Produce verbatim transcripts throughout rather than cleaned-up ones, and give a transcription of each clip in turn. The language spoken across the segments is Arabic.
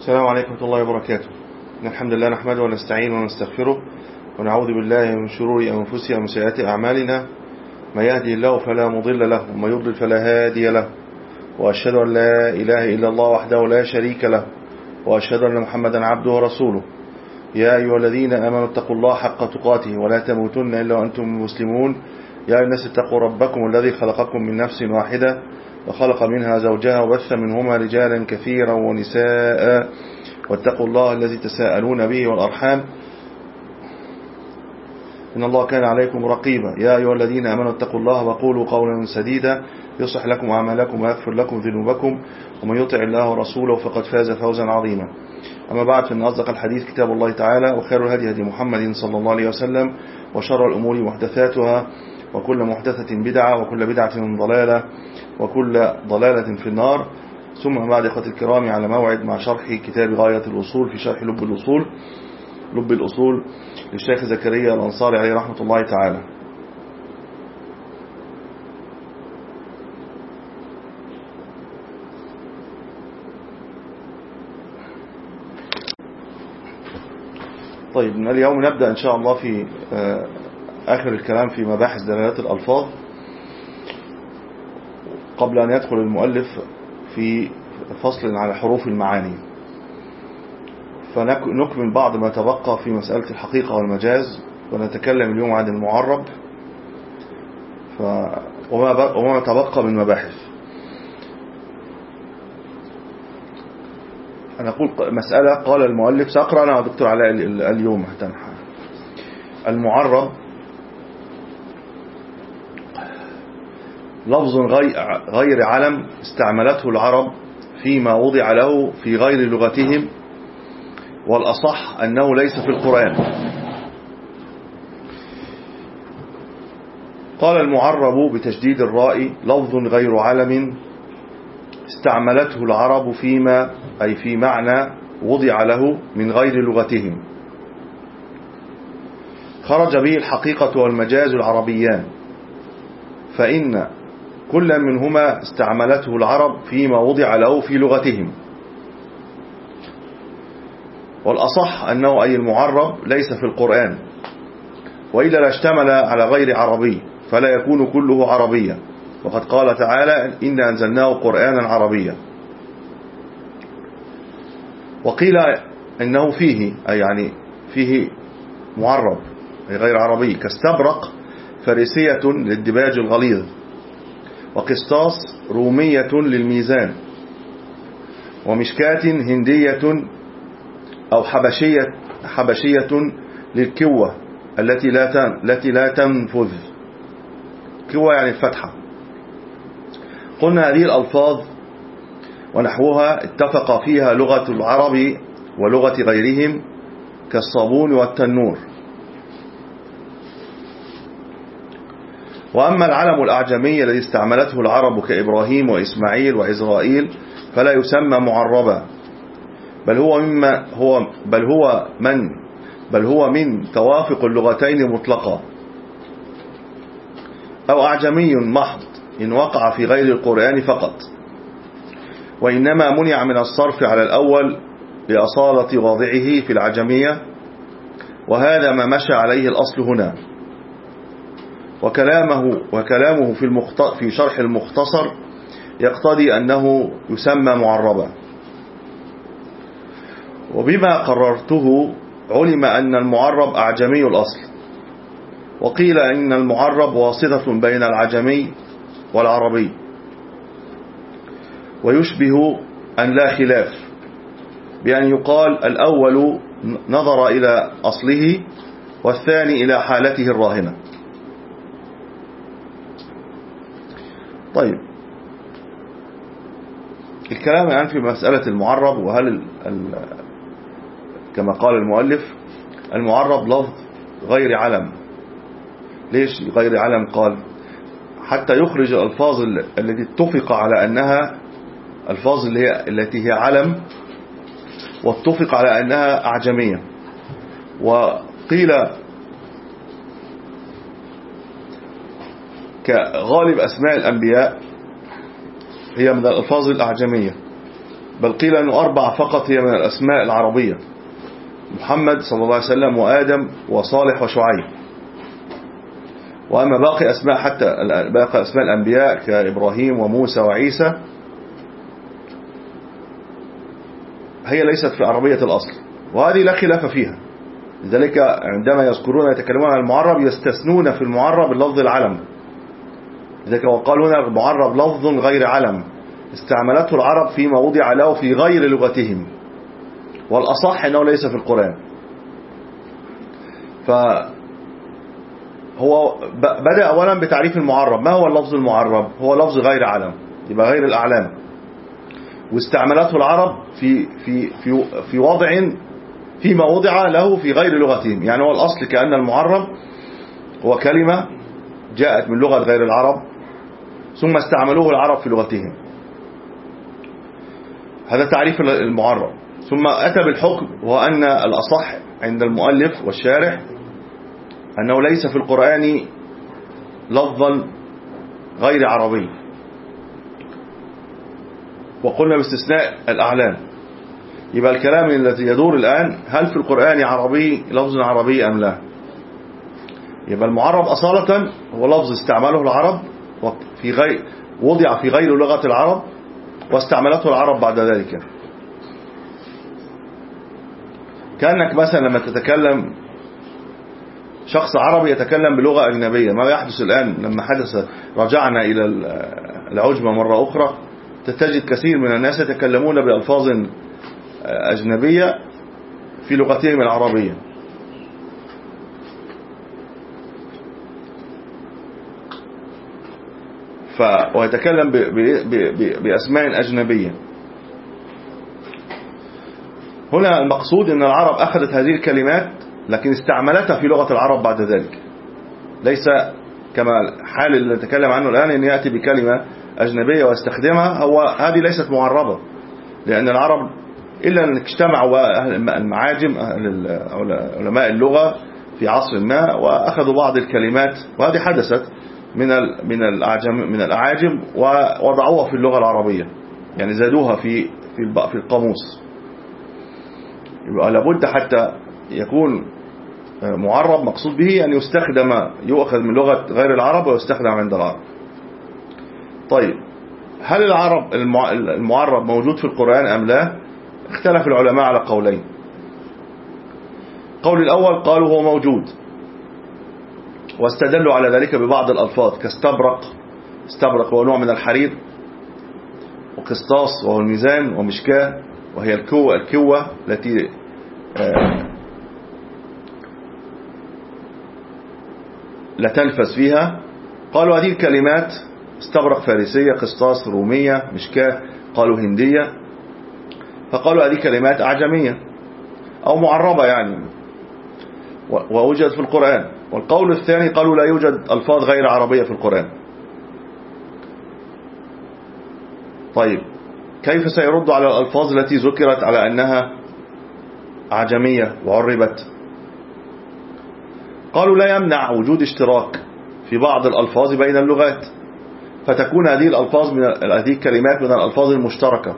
السلام عليكم ورحمة الله وبركاته. إن الحمد لله نحمده ونستعينه ونستغفره ونعوذ بالله من شرور أنفسنا ومن سيئات أعمالنا. ما يهدي الله فلا مضل له وما يضلل فلا هادي له، وأشهد أن لا إله إلا الله وحده لا شريك له، وأشهد أن محمدا عبده ورسوله. يا أيها الذين آمنوا اتقوا الله حق تقاته ولا تموتن إلا وأنتم مسلمون. يا أيها الناس اتقوا ربكم الذي خلقكم من نفس واحدة وخلق منها زوجها وبث منهما رجالا كثيرا ونساء، واتقوا الله الذي تساءلون به والأرحام إن الله كان عليكم رقيبا. يا أيها الذين آمنوا اتقوا الله وقولوا قولا سديدا يصلح لكم أعمالكم ويغفر لكم ذنوبكم، ومن يطع الله ورسوله فقد فاز فوزا عظيما. أما بعد، فإن أصدق الحديث كتاب الله تعالى، وخير الهدي هدي محمد صلى الله عليه وسلم، وشر الأمور محدثاتها، وكل محدثة بدعة، وكل بدعة ضلالة، وكل ضلالة في النار. ثم بعد، إخوة الكرام، على موعد مع شرح كتاب غاية الأصول في شرح لب الأصول لب الأصول للشيخ زكريا الأنصاري عليه رحمة الله تعالى. طيب، من اليوم نبدأ إن شاء الله في آخر الكلام في مباحث دلالات الألفاظ، قبل أن يدخل المؤلف في فصل على حروف المعاني. فنكمل بعض ما تبقى في مسألة الحقيقة والمجاز، ونتكلم اليوم عن المعرب ف... وما, وما تبقى من مباحث. أنا أقول مسألة قال المؤلف، سأقرأ أنا دكتور علاء اليوم هتنحى. المعرب لفظ غير علم استعملته العرب فيما وضع له في غير لغتهم، والأصح أنه ليس في القرآن. قال المعرب بتشديد الراء لفظ غير علم استعملته العرب فيما أي في معنى وضع له من غير لغتهم، خرج به الحقيقة والمجاز العربيان، فإن كل منهما استعملته العرب فيما وضع له في لغتهم، والأصح أنه أي المعرب ليس في القرآن، وإلا لاشتمل على غير عربي فلا يكون كله عربيا، وقد قال تعالى إنا أنزلناه قرآنا عربيا. وقيل إنه فيه أي يعني فيه معرب أي غير عربي، كاستبرق فارسية للدباج الغليظ، وقسطاس رومية للميزان، ومشكاة هندية أو حبشية حبشية للكوة التي لا التي لا تنفذ. كوة يعني الفتحة. قلنا هذه الألفاظ ونحوها اتفق فيها لغة العرب ولغة غيرهم كالصابون والتنور. وأما العلم الأعجمي الذي استعملته العرب كإبراهيم وإسماعيل وإزرائيل فلا يسمى معربا، بل هو مما هو بل هو من بل هو من توافق اللغتين مطلقا، أو أعجمي محض إن وقع في غير القرآن فقط، وإنما منع من الصرف على الأول لأصالة واضعه في العجمية، وهذا ما مشى عليه الأصل هنا. وكلامه وكلامه في المخت... في شرح المختصر يقتضي أنه يسمى معربا. وبما قررته علم أن المعرب أعجمي الأصل، وقيل إن المعرب واسطة بين العجمي والعربي، ويشبه أن لا خلاف بأن يقال الأول نظر إلى أصله والثاني إلى حالته الراهنة. طيب، الكلام الآن في مسألة المعرب، وهل ال ال كما قال المؤلف المعرب لفظ غير علم. ليش غير علم؟ قال حتى يخرج الألفاظ التي اتفق على أنها الفاظ اللي هي التي هي علم، واتفق على أنها أعجمية. وقيل كغالب أسماء الأنبياء هي من الألفاظ الأعجمية، بل قيل أنه أربع فقط هي من الأسماء العربية: محمد صلى الله عليه وسلم وآدم وصالح وشعيب. وأما باقي أسماء حتى باقي أسماء الأنبياء كإبراهيم وموسى وعيسى هي ليست في عربية الأصل، وهذه لا خلاف فيها. لذلك عندما يذكرون يتكلمون عن المعرب يستثنون في المعرب اللفظ العلم. لذلك وقالوا هنا المعرب لفظ غير علم استعملته العرب فيما وضع له في غير لغتهم، والأصح أنه ليس في القرآن. فهو بدأ أولا بتعريف المعرب. ما هو اللفظ المعرب؟ هو لفظ غير علم، يبقى غير الأعلام، واستعملته العرب في في في في وضع فيما وضع له في غير لغتهم. يعني هو الأصل كأن المعرب هو كلمة جاءت من لغة غير العرب ثم استعملوه العرب في لغتهم. هذا تعريف المعرب. ثم أتى بالحكم، وهو أن الأصح عند المؤلف والشارح أنه ليس في القرآن لفظا غير عربي، وقلنا باستثناء الأعلام. يبقى الكلام الذي يدور الآن هل في القرآن عربي لفظ عربي أم لا؟ يبقى المعرب أصالة هو لفظ استعمله العرب في غير وضع في غير لغة العرب واستعملته العرب بعد ذلك. كأنك مثلا لما تتكلم شخص عربي يتكلم بلغة أجنبية، ما يحدث الآن لما حدث رجعنا إلى العجمة مرة أخرى، تجد كثير من الناس يتكلمون بألفاظ أجنبية في لغتهم العربية. ف... ويتكلم ب... ب... ب... بأسماء أجنبية. هنا المقصود أن العرب أخذت هذه الكلمات لكن استعملتها في لغة العرب بعد ذلك، ليس كما حال اللي نتكلم عنه الآن أن يأتي بكلمة أجنبية واستخدمها. هو هذه ليست معربة، لأن العرب إلا أن اجتمعوا المعاجم علماء اللغة في عصر ما وأخذوا بعض الكلمات، وهذه حدثت من من الأعجم من الأعاجم ووضعوها في اللغة العربية، يعني زادوها في في في القاموس. يبقى لابد حتى يكون معرب مقصود به أن يستخدم يؤخذ من لغة غير العرب ويستخدم عند العرب. طيب، هل العرب المعرب موجود في القرآن أم لا؟ اختلف العلماء على قولين. قول الأول قالوا هو موجود، واستدلوا على ذلك ببعض الألفاظ كاستبرق. استبرق هو نوع من الحرير، وقسطاس وهو الميزان، ومشكاه وهي الكوة الكوة التي لا تنفس فيها. قالوا هذه الكلمات استبرق فارسية، قسطاس رومية، مشكاه قالوا هندية، فقالوا هذه كلمات أعجمية أو معربة يعني، ووجد في القرآن. والقول الثاني قالوا لا يوجد ألفاظ غير عربية في القرآن. طيب، كيف سيرد على الألفاظ التي ذكرت على أنها أعجمية وعربت؟ قالوا لا يمنع وجود اشتراك في بعض الألفاظ بين اللغات، فتكون هذه الألفاظ من هذه الكلمات من الألفاظ المشتركة.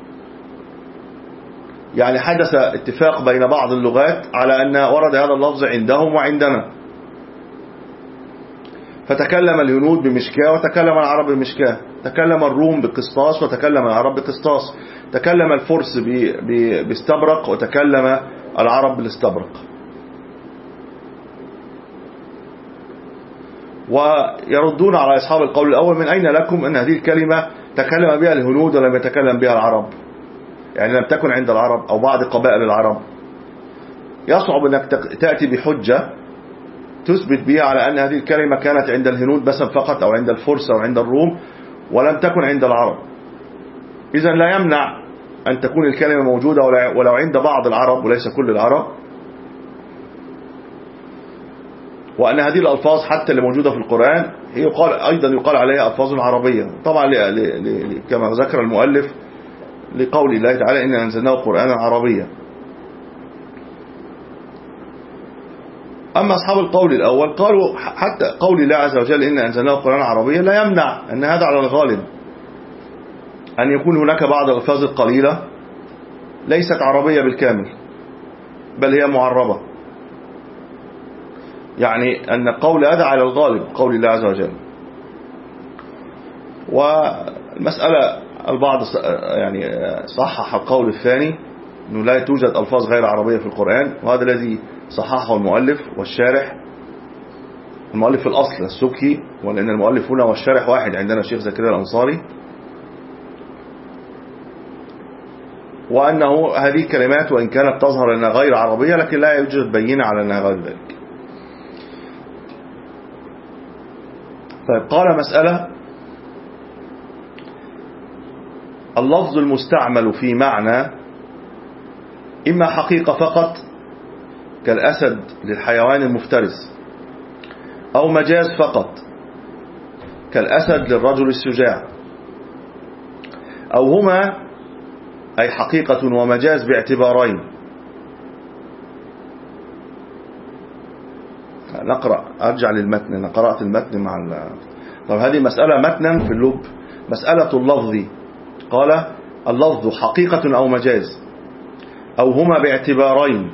يعني حدث اتفاق بين بعض اللغات على أن ورد هذا اللفظ عندهم وعندنا، فتكلم الهنود بمشكاه وتكلم العرب بمشكاه، تكلم الروم بقسطاس وتكلم العرب بقسطاس، تكلم الفرس باستبرق وتكلم العرب بالاستبرق. ويردون على أصحاب القول الأول من أين لكم أن هذه الكلمة تكلم بها الهنود ولم يتكلم بها العرب؟ يعني لم تكن عند العرب أو بعض قبائل العرب. يصعب أنك تأتي بحجة تثبت بها على أن هذه الكلمة كانت عند الهنود بس فقط أو عند الفرس أو عند الروم ولم تكن عند العرب. إذن لا يمنع أن تكون الكلمة موجودة ولو عند بعض العرب وليس كل العرب، وأن هذه الألفاظ حتى اللي موجودة في القرآن هي يقال أيضا يقال عليها ألفاظ عربية، طبعا كما ذكر المؤلف لقول الله تعالى إن أنزلناه قرآنا عربيا. أما أصحاب القول الأول قالوا حتى قول الله عز وجل إن أنزلناه قرآنا عربيا لا يمنع أن هذا على الغالب، أن يكون هناك بعض الألفاظ القليلة ليست عربية بالكامل، بل هي معربة، يعني أن القول هذا على الغالب قول الله عز وجل. والمسألة البعض يعني صحح القول الثاني أنه لا توجد ألفاظ غير عربية في القرآن، وهذا الذي صححه المؤلف والشارح. المؤلف في الأصل السبكي، ولأن المؤلف هنا والشارح واحد عندنا الشيخ زكريا الأنصاري، وأنه هذه كلمات وإن كانت تظهر أنها غير عربية لكن لا يوجد بينة على أنها غير ذلك. طيب، قال مسألة: اللفظ المستعمل في معنى إما حقيقة فقط كالأسد للحيوان المفترس، أو مجاز فقط كالأسد للرجل الشجاع، أو هما أي حقيقة ومجاز باعتبارين. نقرأ، أرجع للمتن، أنا قرأت المتن مع ال... طب هذه مسألة متنا في اللب. مسألة اللفظ، قال: اللفظ حقيقة أو مجاز، أو هما باعتبارين،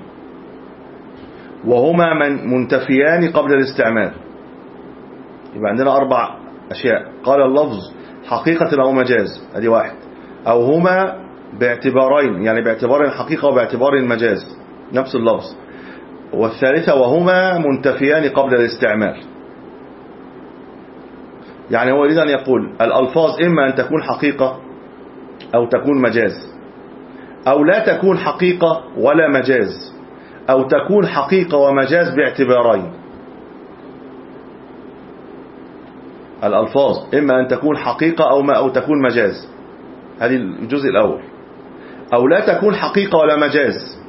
وهما من منتفيان قبل الاستعمال. يبقى عندنا أربع أشياء. قال: اللفظ حقيقة أو مجاز، هذه واحد. أو هما باعتبارين، يعني باعتبار الحقيقة وباعتبار المجاز، نفس اللفظ. والثالثة: وهما منتفيان قبل الاستعمال. يعني هو يريد أن يقول الألفاظ إما أن تكون حقيقة أو تكون مجاز، أو لا تكون حقيقة ولا مجاز، أو تكون حقيقة ومجاز باعتبارين. الألفاظ إما أن تكون حقيقة أو ما أو تكون مجاز، هذه الجزء الأول. أو لا تكون حقيقة ولا مجاز،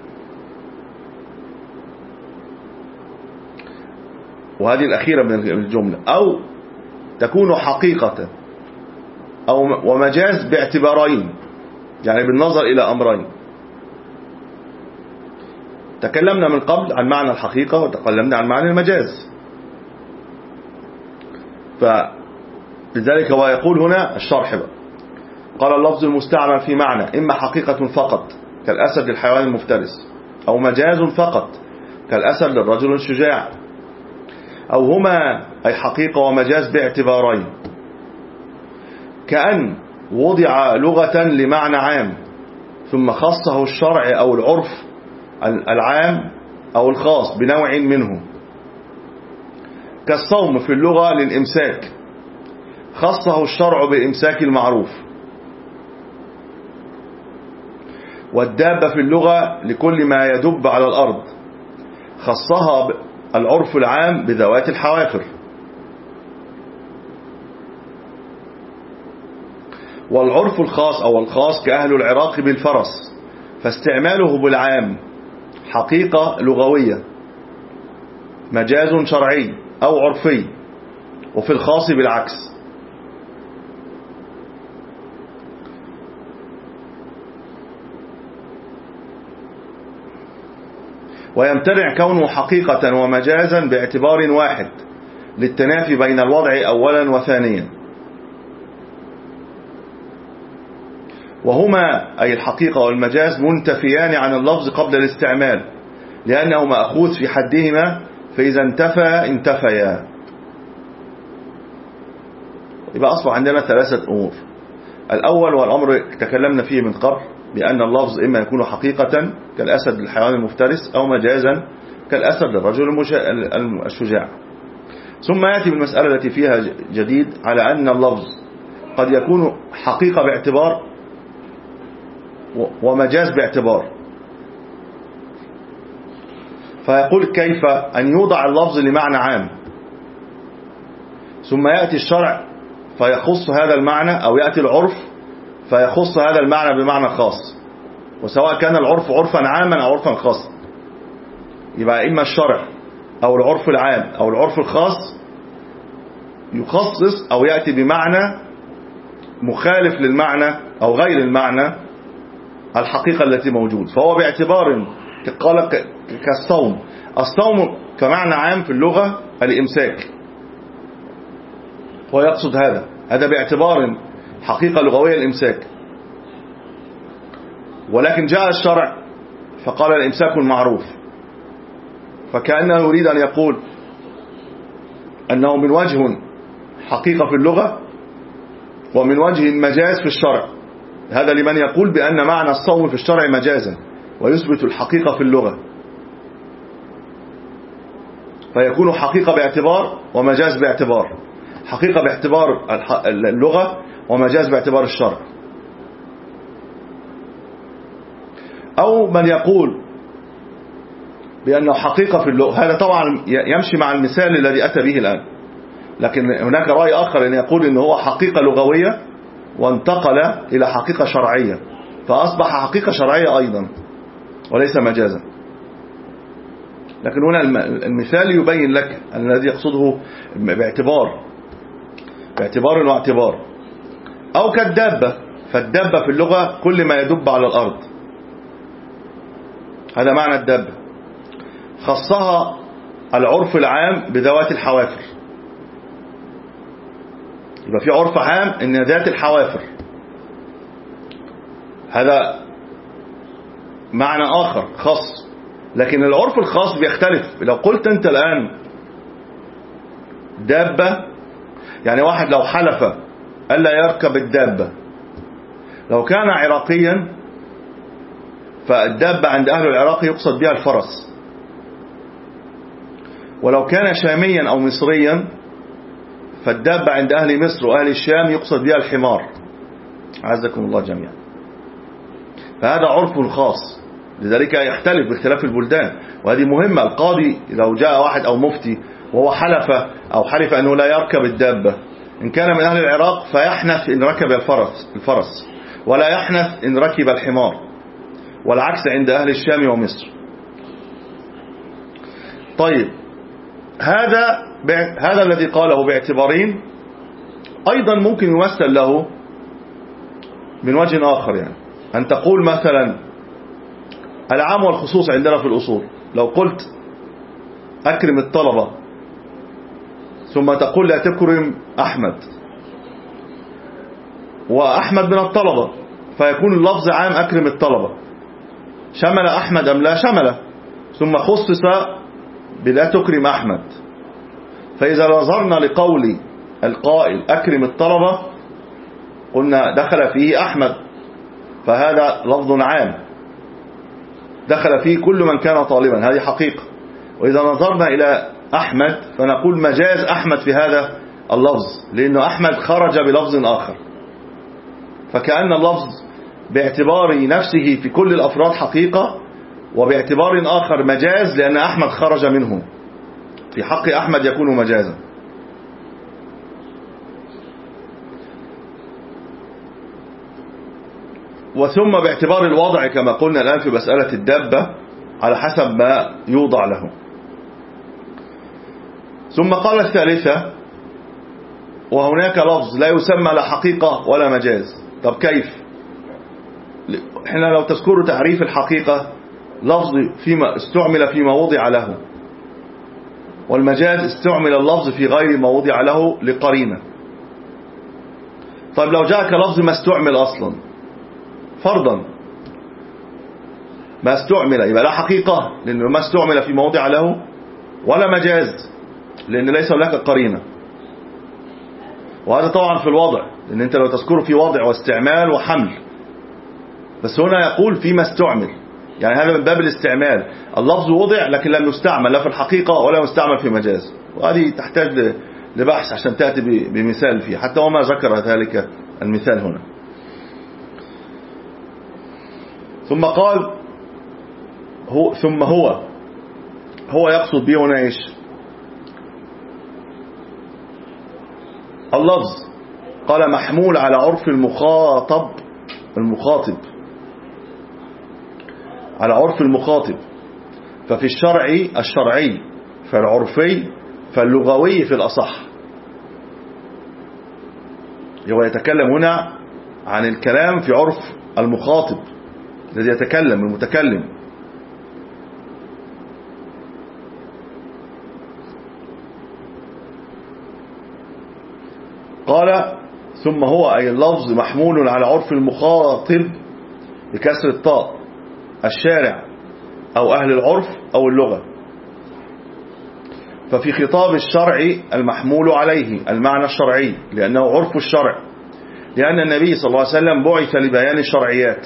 وهذه الأخيرة من الجملة. أو تكون حقيقة أو ومجاز باعتبارين، يعني بالنظر إلى أمرين. تكلمنا من قبل عن معنى الحقيقة وتكلمنا عن معنى المجاز، فلذلك هو يقول هنا الشرح بقى. قال: اللفظ المستعمل في معنى إما حقيقة فقط كالأسد للحيوان المفترس، أو مجاز فقط كالأسد للرجل الشجاع، أو هما أي حقيقة ومجاز باعتبارين، كأن وضع لغة لمعنى عام ثم خصه الشرع أو العرف العام أو الخاص بنوع منه، كالصوم في اللغة للإمساك خصه الشرع بالإمساك المعروف، والدابة في اللغة لكل ما يدب على الأرض خصها العرف العام بذوات الحوافر، والعرف الخاص أو الخاص كأهل العراق بالفرس، فاستعماله بالعام حقيقة لغوية مجاز شرعي أو عرفي، وفي الخاص بالعكس. ويمتنع كونه حقيقة ومجازا باعتبار واحد للتنافي بين الوضع أولا وثانيا. وهما أي الحقيقة والمجاز منتفيان عن اللفظ قبل الاستعمال، لأنه مأخوذ في حدهما، فإذا انتفى انتفيا. يبقى أصبح عندنا ثلاثة أمور. الأول والأمر تكلمنا فيه من قبل، بأن اللفظ إما يكون حقيقة كالأسد للحيوان المفترس، أو مجازا كالأسد للرجل الشجاع. ثم يأتي بالمسألة التي فيها جديد، على أن اللفظ قد يكون حقيقة باعتبار ومجاز باعتبار. فيقول: كيف أن يوضع اللفظ لمعنى عام ثم يأتي الشرع فيخص هذا المعنى، أو يأتي العرف فيخص هذا المعنى بمعنى خاص، وسواء كان العرف عرفا عاما أو عرفا خاصا. يبقى إما الشرع أو العرف العام أو العرف الخاص يخصص أو يأتي بمعنى مخالف للمعنى أو غير المعنى الحقيقة التي موجود. فهو باعتبار قال كالصوم. الصوم كمعنى عام في اللغة الإمساك، هو يقصد هذا هذا باعتبار حقيقة لغوية الإمساك. ولكن جاء الشرع فقال الإمساك المعروف، فكأنه يريد أن يقول أنه من وجه حقيقة في اللغة ومن وجه مجاز في الشرع. هذا لمن يقول بأن معنى الصوم في الشرع مجازا ويثبت الحقيقة في اللغة، فيكون حقيقة باعتبار ومجاز باعتبار، حقيقة باعتبار اللغة ومجاز باعتبار الشرع. أو من يقول بأنه حقيقة في اللغة، هذا طبعا يمشي مع المثال الذي أتى به الآن، لكن هناك رأي آخر أن يقول أنه هو حقيقة لغوية وانتقل إلى حقيقة شرعية، فأصبح حقيقة شرعية أيضا وليس مجازا. لكن هنا المثال يبين لك أن الذي يقصده باعتبار باعتبار واعتبار. أو كالدابة، فالدابة في اللغة كل ما يدب على الأرض، هذا معنى الدابة. خصها العرف العام بذوات الحوافر، يبقى في عرف عام ان ذات الحوافر، هذا معنى آخر خاص. لكن العرف الخاص بيختلف. لو قلت انت الآن دابة، يعني واحد لو حلف ألا يركب الدابة، لو كان عراقيا فالدابة عند أهل العراق يقصد بها الفرس، ولو كان شاميا أو مصريا فالدابة عند أهل مصر وأهل الشام يقصد بها الحمار، عزكم الله جميعا. فهذا عرف خاص، لذلك يختلف باختلاف البلدان، وهذه مهمة. القاضي لو جاء واحد أو مفتي وهو حلف أو حلف أنه لا يركب الدابة، إن كان من أهل العراق فيحنث إن ركب الفرس, الفرس ولا يحنث إن ركب الحمار، والعكس عند أهل الشام ومصر. طيب، هذا هذا الذي قاله باعتبارين أيضا ممكن يمثل له من وجه آخر، يعني أن تقول مثلا العام والخصوص عندنا في الأصول. لو قلت أكرم الطلبة ثم تقول لا تكرم أحمد، وأحمد من الطلبة، فيكون اللفظ عام أكرم الطلبة، شمل أحمد أم لا؟ شمل، ثم خصص بلا تكرم أحمد. فإذا نظرنا لقول القائل أكرم الطلبة قلنا دخل فيه أحمد، فهذا لفظ عام دخل فيه كل من كان طالبا، هذه حقيقة. وإذا نظرنا إلى أحمد فنقول مجاز أحمد في هذا اللفظ، لأنه أحمد خرج بلفظ آخر، فكأن اللفظ باعتبار نفسه في كل الأفراد حقيقة، وباعتبار آخر مجاز لأن أحمد خرج منه، في حق أحمد يكون مجازا. وثم باعتبار الوضع كما قلنا الآن في مسألة الدابة على حسب ما يوضع له. ثم قال الثالثة وهناك لفظ لا يسمى لا حقيقة ولا مجاز. طب كيف؟ احنا لو تذكروا تعريف الحقيقة لفظ فيما استعمل فيما وضع له، والمجاز استعمل اللفظ في غير ما وضع له لقرينة. طيب لو جاءك لفظ ما استعمل أصلا، فرضا ما استعمل، يبقى لا حقيقة لأنه ما استعمل في موضع له، ولا مجاز لأن ليس لك قرينة. وهذا طبعا في الوضع، لأن أنت لو تذكره في وضع واستعمال وحمل، بس هنا يقول فيما استعمل، يعني هذا من باب الاستعمال، اللفظ وضع لكن لم يستعمل لا في الحقيقة ولا يستعمل في مجاز. وهذه تحتاج لبحث عشان تأتي بمثال فيه، حتى وما ذكر ذلك المثال هنا. ثم قال هو ثم هو هو يقصد به هنا ايش؟ اللفظ. قال محمول على عرف المخاطب المخاطب على عرف المخاطب، ففي الشرع الشرعي، فالعرفي، فاللغوي في الأصح. هو يتكلم هنا عن الكلام في عرف المخاطب الذي يتكلم المتكلم. قال ثم هو أي اللفظ محمول على عرف المخاطب بكسر الطاء، الشارع أو أهل العرف أو اللغة. ففي خطاب الشرع المحمول عليه المعنى الشرعي لأنه عرف الشرع، لأن النبي صلى الله عليه وسلم بعث لبيان الشرعيات.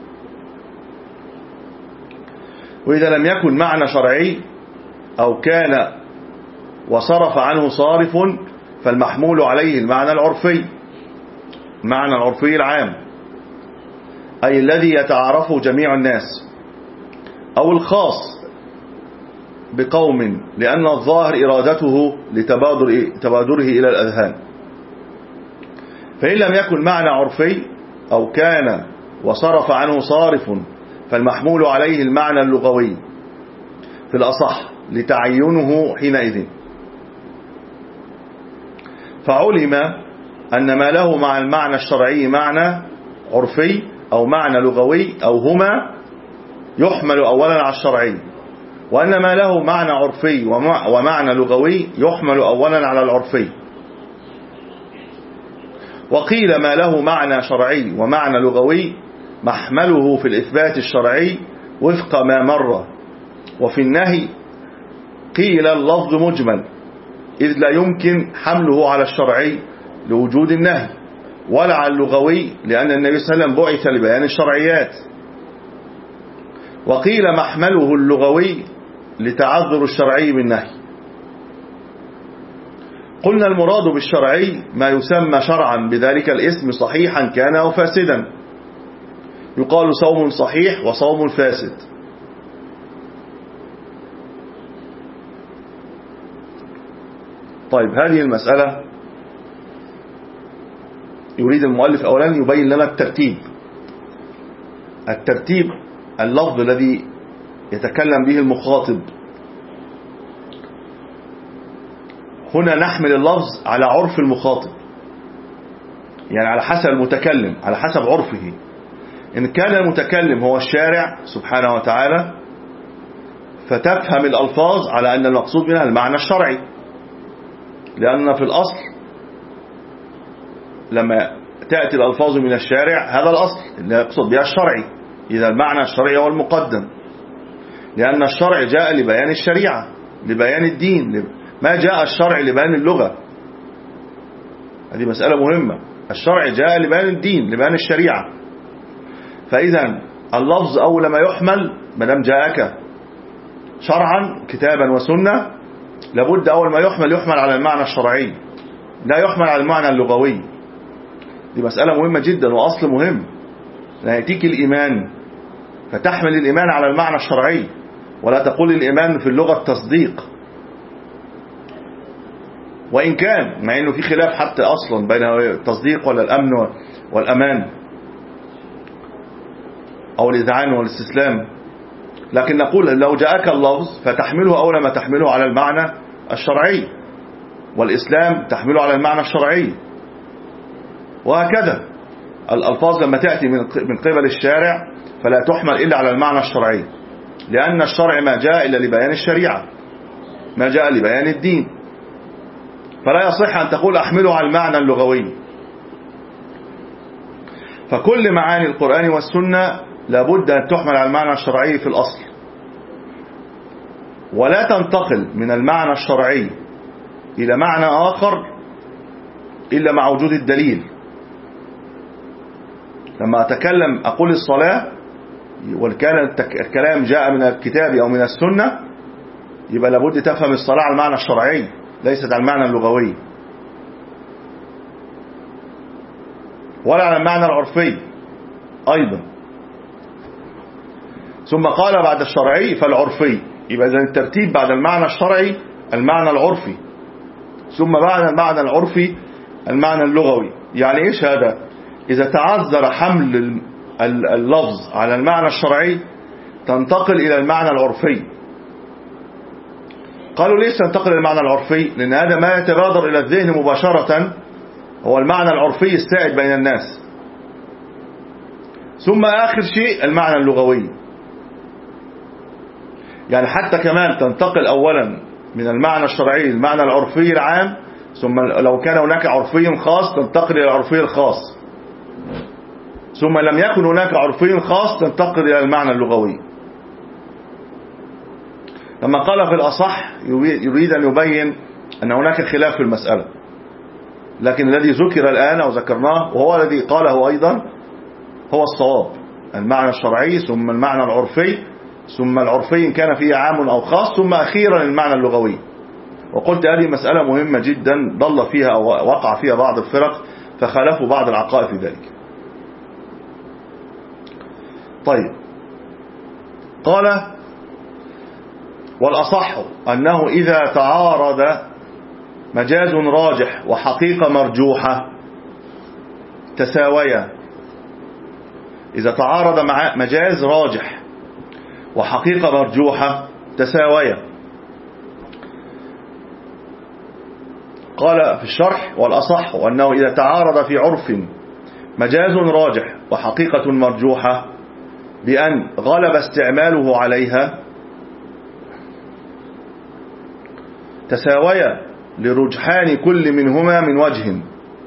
وإذا لم يكن معنى شرعي أو كان وصرف عنه صارف فالمحمول عليه المعنى العرفي، المعنى العرفي العام، أي الذي يتعارفه جميع الناس، أو الخاص بقوم لأن الظاهر إرادته لتبادر تبادره إلى الأذهان. فإن لم يكن معنى عرفي أو كان وصرف عنه صارف فالمحمول عليه المعنى اللغوي في الأصح لتعينه حينئذ. فعلم أن ما له مع المعنى الشرعي معنى عرفي أو معنى لغوي أو هما يحمل أولا على الشرعي، وأن ما له معنى عرفي ومعنى لغوي يحمل أولا على العرفي. وقيل ما له معنى شرعي ومعنى لغوي محمله في الإثبات الشرعي وفق ما مر. وفي النهي قيل اللفظ مجمل إذ لا يمكن حمله على الشرعي لوجود النهي، ولا على اللغوي لأن النبي صلى الله عليه وسلم بعث لبيان الشرعيات. وقيل محمله اللغوي لتعذر الشرعي بالنهي. قلنا المراد بالشرعي ما يسمى شرعا بذلك الاسم صحيحا كان أو فاسدا، يقال صوم صحيح وصوم فاسد. طيب هذه المسألة يريد المؤلف أولا يبين لنا الترتيب الترتيب اللفظ الذي يتكلم به المخاطب. هنا نحمل اللفظ على عرف المخاطب، يعني على حسب المتكلم، على حسب عرفه. إن كان المتكلم هو الشارع سبحانه وتعالى فتفهم الألفاظ على أن المقصود منها المعنى الشرعي، لأن في الأصل لما تأتي الألفاظ من الشارع هذا الأصل اللي يقصد بها الشرعي، إذا المعنى الشرعي هو المقدم، لأن الشرع جاء لبيان الشريعة، لبيان الدين، ما جاء الشرع لبيان اللغة. هذه مسألة مهمة. الشرع جاء لبيان الدين، لبيان الشريعة. فإذا اللفظ أول ما يحمل مدام جاءك شرعا كتابا وسنة لابد أول ما يحمل يحمل على المعنى الشرعي، لا يحمل على المعنى اللغوي. دي مسألة مهمة جدا وأصل مهم. لا يأتيك الإيمان فتحمل الإيمان على المعنى الشرعي، ولا تقول الإيمان في اللغة التصديق، وإن كان مع أنه في خلاف حتى أصلا بين التصديق ولا الأمن والأمان أو الإذعان والاستسلام، لكن نقول لو جاءك اللفظ فتحمله أول ما تحمله على المعنى الشرعي، والإسلام تحمله على المعنى الشرعي، وهكذا الألفاظ لما تأتي من قبل الشارع فلا تحمل إلا على المعنى الشرعي، لأن الشرع ما جاء إلا لبيان الشريعة، ما جاء لبيان الدين، فلا يصح أن تقول أحمله على المعنى اللغوي. فكل معاني القرآن والسنة لابد أن تحمل على المعنى الشرعي في الأصل، ولا تنتقل من المعنى الشرعي إلى معنى آخر إلا مع وجود الدليل. لما أتكلم أقول الصلاة وكان الكلام جاء من الكتاب أو من السنة، يبقى لابد تفهم الصلاة على المعنى الشرعي ليست على المعنى اللغوي، ولا على المعنى العرفي أيضا. ثم قال بعد الشرعي فالعرفي، يبقى إذن الترتيب بعد المعنى الشرعي المعنى العرفي، ثم بعد المعنى العرفي المعنى اللغوي. يعني إيش هذا؟ إذا تعذر حمل اللفظ على المعنى الشرعي تنتقل إلى المعنى العرفي. قالوا ليش تنتقل إلى المعنى العرفي؟ لأن هذا ما يتبادر إلى الذهن مباشرة هو المعنى العرفي السائد بين الناس، ثم آخر شيء المعنى اللغوي. يعني حتى كمان تنتقل أولا من المعنى الشرعي للمعنى العرفي العام، ثم لو كان هناك عرفي خاص تنتقل إلى العرفي الخاص. ثم لم يكن هناك عرفي خاص تنتقل إلى المعنى اللغوي. لما قال في الأصح يريد أن يبين أن هناك خلاف في المسألة، لكن الذي ذكر الآن وذكرناه وهو الذي قاله أيضا هو الصواب، المعنى الشرعي ثم المعنى العرفي ثم العرفي إن كان فيه عام أو خاص ثم أخيرا المعنى اللغوي. وقلت هذه مسألة مهمة جدا ضل فيها أو وقع فيها بعض الفرق فخالفوا بعض العقائد في ذلك. طيب، قال والأصح أنه إذا تعارض مجاز راجح وحقيقة مرجوحة تساويا. إذا تعارض مع مجاز راجح وحقيقة مرجوحة تساويا. قال في الشرح والأصح أنه إذا تعارض في عرف مجاز راجح وحقيقة مرجوحة بأن غلب استعماله عليها تساويا لرجحان كل منهما من وجه.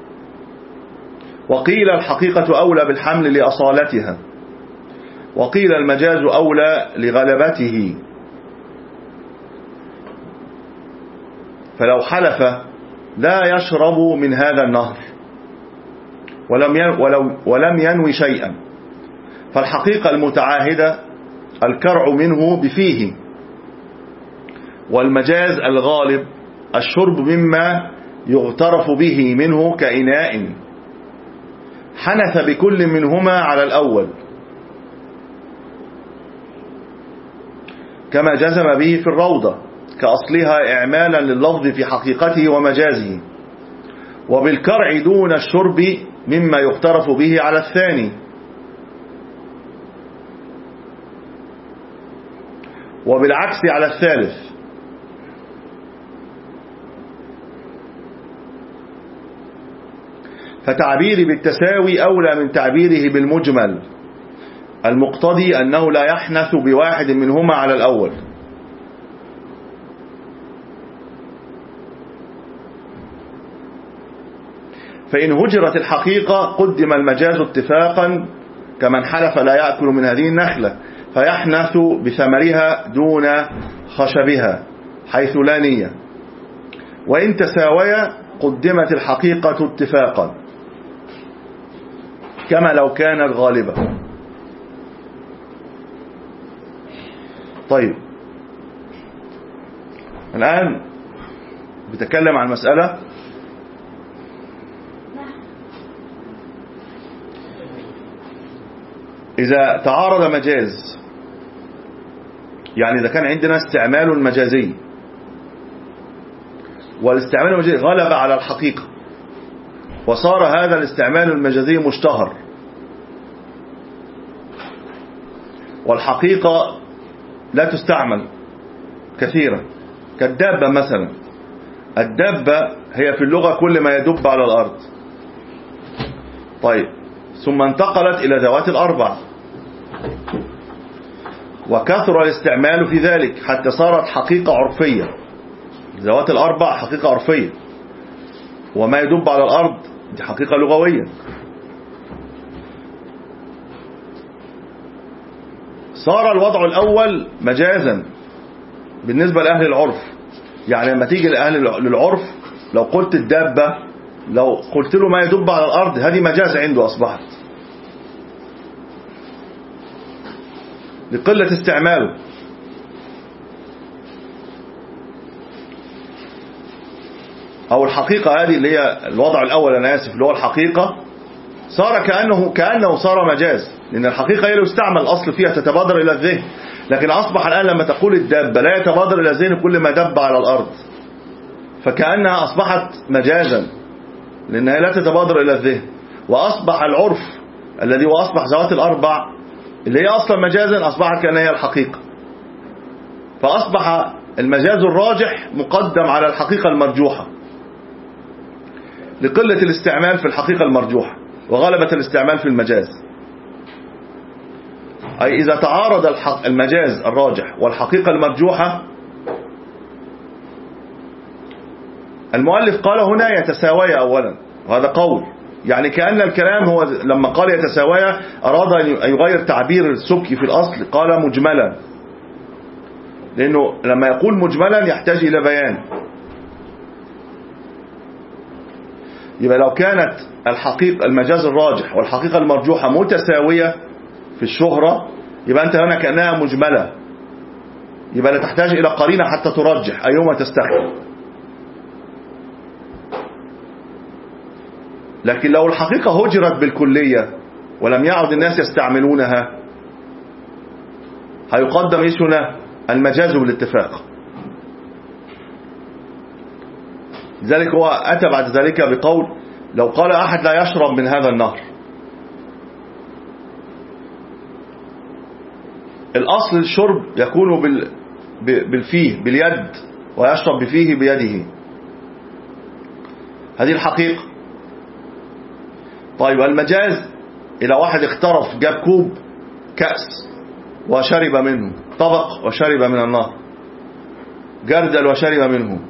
وقيل الحقيقة أولى بالحمل لأصالتها، وقيل المجاز أولى لغلبته. فلو حلف لا يشرب من هذا النهر ولم ولو ولم ينوي شيئا فالحقيقة المتعاهدة الكرع منه بفيه، والمجاز الغالب الشرب مما يغترف به منه كإناء حنث بكل منهما على الأول كما جزم به في الروضة كأصلها إعمالا لللفظ في حقيقته ومجازه، وبالكرع دون الشرب مما يغترف به على الثاني، وبالعكس على الثالث. فتعبيري بالتساوي أولى من تعبيره بالمجمل المقتضي أنه لا يحنث بواحد منهما على الأول. فإن هجرت الحقيقة قدم المجاز اتفاقا كمن حلف لا يأكل من هذه النخلة فيحنث بثمرها دون خشبها حيث لا نية. وإن تساويا قدمت الحقيقة اتفاقا كما لو كانت غالبة. طيب، الآن بتكلم عن مسألة إذا تعارض مجاز، يعني إذا كان عندنا استعمال مجازي والاستعمال المجازي غلب على الحقيقة وصار هذا الاستعمال المجازي مشتهر، والحقيقة لا تستعمل كثيرا كالدابة مثلا. الدابة هي في اللغة كل ما يدب على الأرض. طيب، ثم انتقلت إلى ذوات الأربع وكثر الاستعمال في ذلك حتى صارت حقيقة عرفية. ذوات الأربع حقيقة عرفية، وما يدب على الأرض دي حقيقة لغوية. صار الوضع الأول مجازا بالنسبة لأهل العرف. يعني لما تيجي لأهل للعرف لو قلت الدابة، لو قلت له ما يدب على الأرض، هذه مجاز عنده أصبحت لقلة استعماله. أو الحقيقة هذه اللي هي الوضع الأول، أنا آسف، اللي هو الحقيقة صار كأنه كأنه صار مجاز، لأن الحقيقة هي اللي يستعمل الأصل فيها تتبادر إلى الذهن. لكن أصبح الآن لما تقول الدابة لا يتبادر إلى الذهن كل ما دب على الأرض، فكأنها أصبحت مجازا لأنها لا تتبادر إلى الذهن. وأصبح العرف الذي هو أصبح ذوات الأربع اللي هي أصلا مجازا أصبحت كأنها هي الحقيقة. فأصبح المجاز الراجح مقدم على الحقيقة المرجوحة لقلة الاستعمال في الحقيقة المرجوحة وغلبة الاستعمال في المجاز. أي إذا تعارض المجاز الراجح والحقيقة المرجوحة، المؤلف قال هنا يتساويا أولا، وهذا قول يعني كأن الكلام هو لما قال يتساويا أراد أن يغير تعبير السبكي في الأصل، قال مجملا، لأنه لما يقول مجملا يحتاج إلى بيان. يبقى لو كانت الحقيقة المجاز الراجح والحقيقة المرجوحة متساوية في الشهرة يبقى أنت هنا كأنها مجملة، يبقى لا تحتاج إلى قرينة حتى ترجح أيهما تستخدم. لكن لو الحقيقة هجرت بالكلية ولم يعد الناس يستعملونها هيقدم ايش هنا؟ المجاز بالاتفاق. لذلك هو أتى بعد ذلك بقول لو قال أحد لا يشرب من هذا النهر، الأصل الشرب يكون بالفيه باليد ويشرب بفيه بيده، هذه الحقيقة. طيب المجاز إلى واحد اخترف جاب كوب كأس وشرب منه، طبق وشرب من النهر، جردل وشرب منه.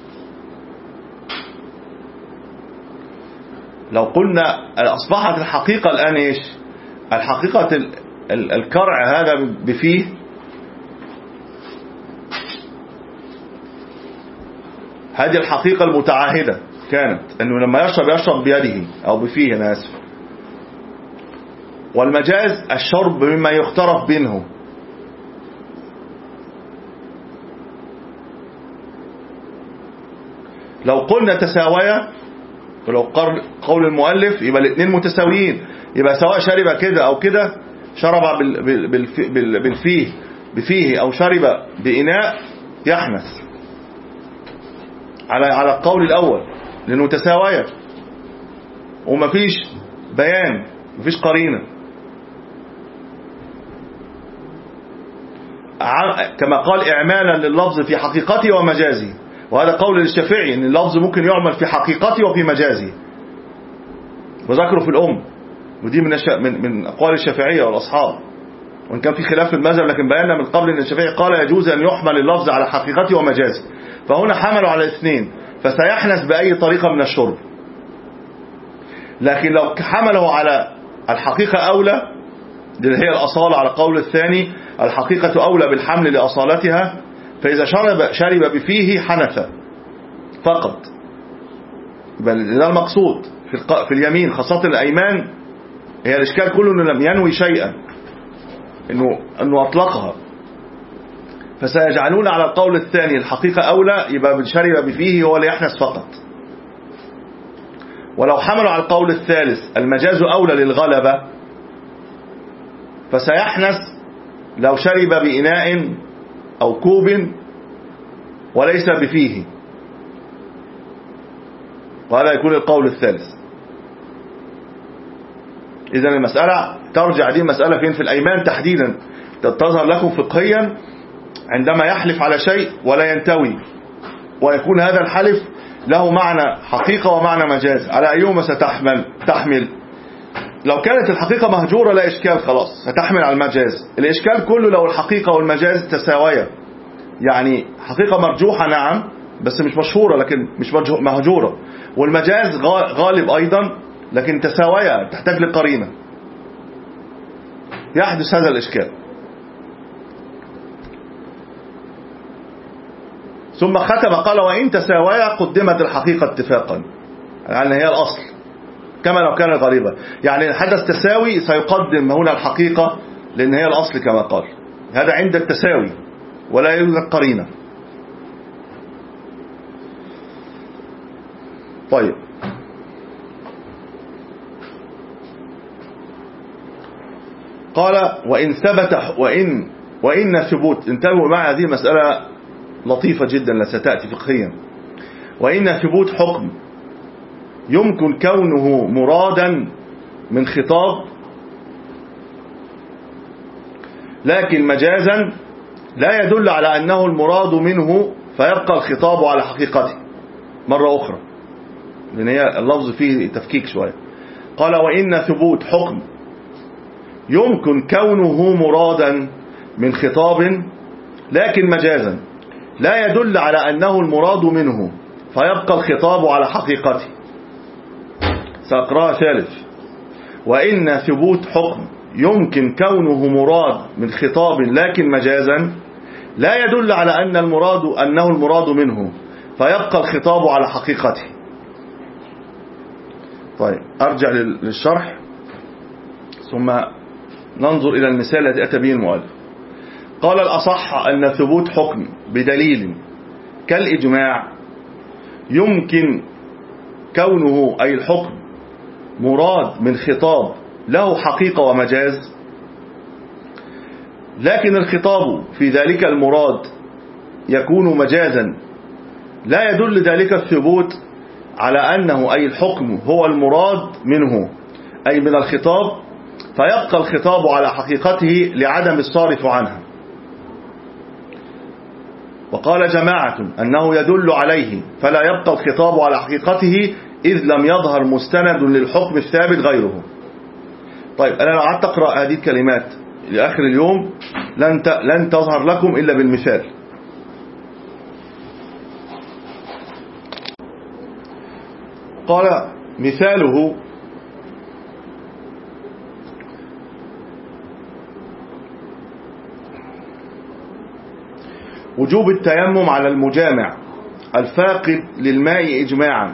لو قلنا أصبحت الحقيقة الآن إيش؟ الحقيقة الكرع هذا بفيه هذه الحقيقة المتعاهدة كانت أنه لما يشرب يشرب بيده أو بفيه، أنا آسف. والمجاز الشرب مما يخترف منه. لو قلنا تساوية، ولو قول المؤلف يبقى الاثنين متساويين، يبقى سواء شرب كده أو كده، شرب بالفيه بفيه أو شرب بإناء يحنث على على القول الأول، لأنه تساوية ومفيش بيان، مفيش قرينة. كما قال إعمالا لللفظ في حقيقته ومجازه، وهذا قول للشافعي ان اللفظ ممكن يعمل في حقيقته وفي مجازه، وذكره في الأم، ودي من من من أقوال الشافعية والأصحاب، وإن كان في خلاف في المذهب، لكن بينا من قبل ان الشافعي قال يجوز أن يحمل اللفظ على حقيقته ومجازه، فهنا حملوا على الاثنين، فسيحنث بأي طريقة من الشرب. لكن لو حمله على الحقيقة أولى، اللي هي الأصالة على قول الثاني، الحقيقة أولى بالحمل لأصالتها، فإذا شرب شرب بفيه حنث فقط. بل ده المقصود في في اليمين، خاصة الأيمان، هي الإشكال كله إنه لم ينوي شيئا، إنه إنه أطلقها، فسيجعلون على القول الثاني الحقيقة أولى، يبقى شرب بفيه هو اللي يحنث فقط. ولو حملوا على القول الثالث المجاز أولى للغلبة، فسيحنث لو شرب بإناء أو كوب وليس بفيه، وهذا يكون القول الثالث. إذن المسألة ترجع، دي مسألة فين؟ في الأيمان تحديدا، تظهر لكم فقهيا عندما يحلف على شيء ولا ينتوي، ويكون هذا الحلف له معنى حقيقة ومعنى مجاز، على أيهما ستحمل تحمل؟ لو كانت الحقيقة مهجورة لا إشكال، خلاص ستحمل على المجاز. الإشكال كله لو الحقيقة والمجاز تساوية، يعني حقيقة مرجوحة نعم بس مش مشهورة لكن مش مهجورة، والمجاز غالب أيضا لكن تساوية تحتاج لقرينة، يحدث هذا الإشكال. ثم ختم قال وإن تساويا قدمت الحقيقة اتفاقا، يعني هي الأصل كما لو كان غريبا، يعني حدث تساوي سيقدم هنا الحقيقة لأن هي الأصل كما قال، هذا عند التساوي ولا يوجد قرينة. طيب قال وإن ثبت وإن وإن ثبوت، انتبهوا مع هذه مسألة لطيفة جدا لا ستأتي فقهيا. وإن ثبوت حكم يمكن كونه مرادا من خطاب لكن مجازا لا يدل على أنه المراد منه فيبقى الخطاب على حقيقته مرة أخرى، لأن هي اللفظ فيه تفكيك شوية. قال وإن ثبوت حكم يمكن كونه مرادا من خطاب لكن مجازا لا يدل على أنه المراد منه فيبقى الخطاب على حقيقته. سأقرأها ثالث. وإن ثبوت حكم يمكن كونه مراد من خطاب لكن مجازا لا يدل على أن المراد أنه المراد منه، فيبقى الخطاب على حقيقته. طيب أرجع للشرح ثم ننظر إلى المثال الذي أتى به المؤلف. قال الأصح أن ثبوت حكم بدليل كالإجماع يمكن كونه أي الحكم مراد من خطاب له حقيقة ومجاز، لكن الخطاب في ذلك المراد يكون مجازا، لا يدل ذلك الثبوت على أنه أي الحكم هو المراد منه أي من الخطاب، فيبقى الخطاب على حقيقته لعدم الصارف عنها. وقال جماعة أنه يدل عليه فلا يبقى الخطاب على حقيقته إذ لم يظهر مستند للحكم الثابت غيره. طيب أنا لو قعدت أقرأ هذه الكلمات لآخر اليوم لن لن تظهر لكم إلا بالمثال. قال مثاله وجوب التيمم على المجامع الفاقد للماء إجماعا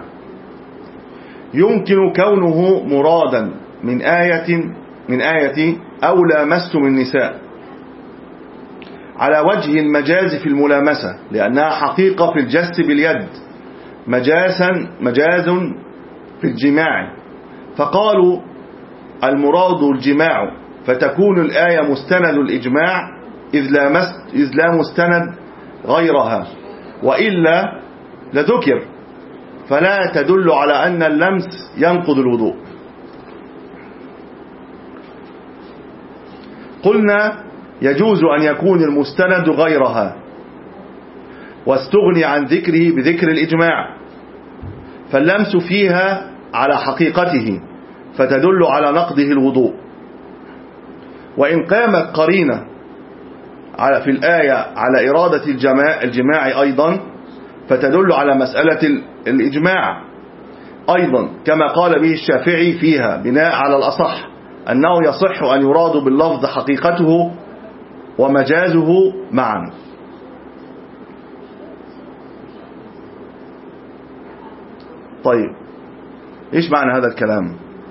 يمكن كونه مرادا من آية من آية أو لامستم النساء على وجه المجاز في الملامسة، لأنها حقيقة في الجس باليد مجازا مجاز في الجماع، فقالوا المراد الجماع، فتكون الآية مستند الإجماع إذ لا, مست إذ لا مستند غيرها، وإلا لذكر، فلا تدل على أن اللمس ينقض الوضوء. قلنا يجوز أن يكون المستند غيرها واستغني عن ذكره بذكر الإجماع، فاللمس فيها على حقيقته فتدل على نقضه الوضوء. وإن قامت قرينة على في الآية على إرادة الجماع, الجماع أيضا فتدل على مسألة الإجماع أيضا، كما قال به الشافعي فيها بناء على الأصح أنه يصح أن يراد باللفظ حقيقته ومجازه معا. طيب إيش معنى هذا الكلام؟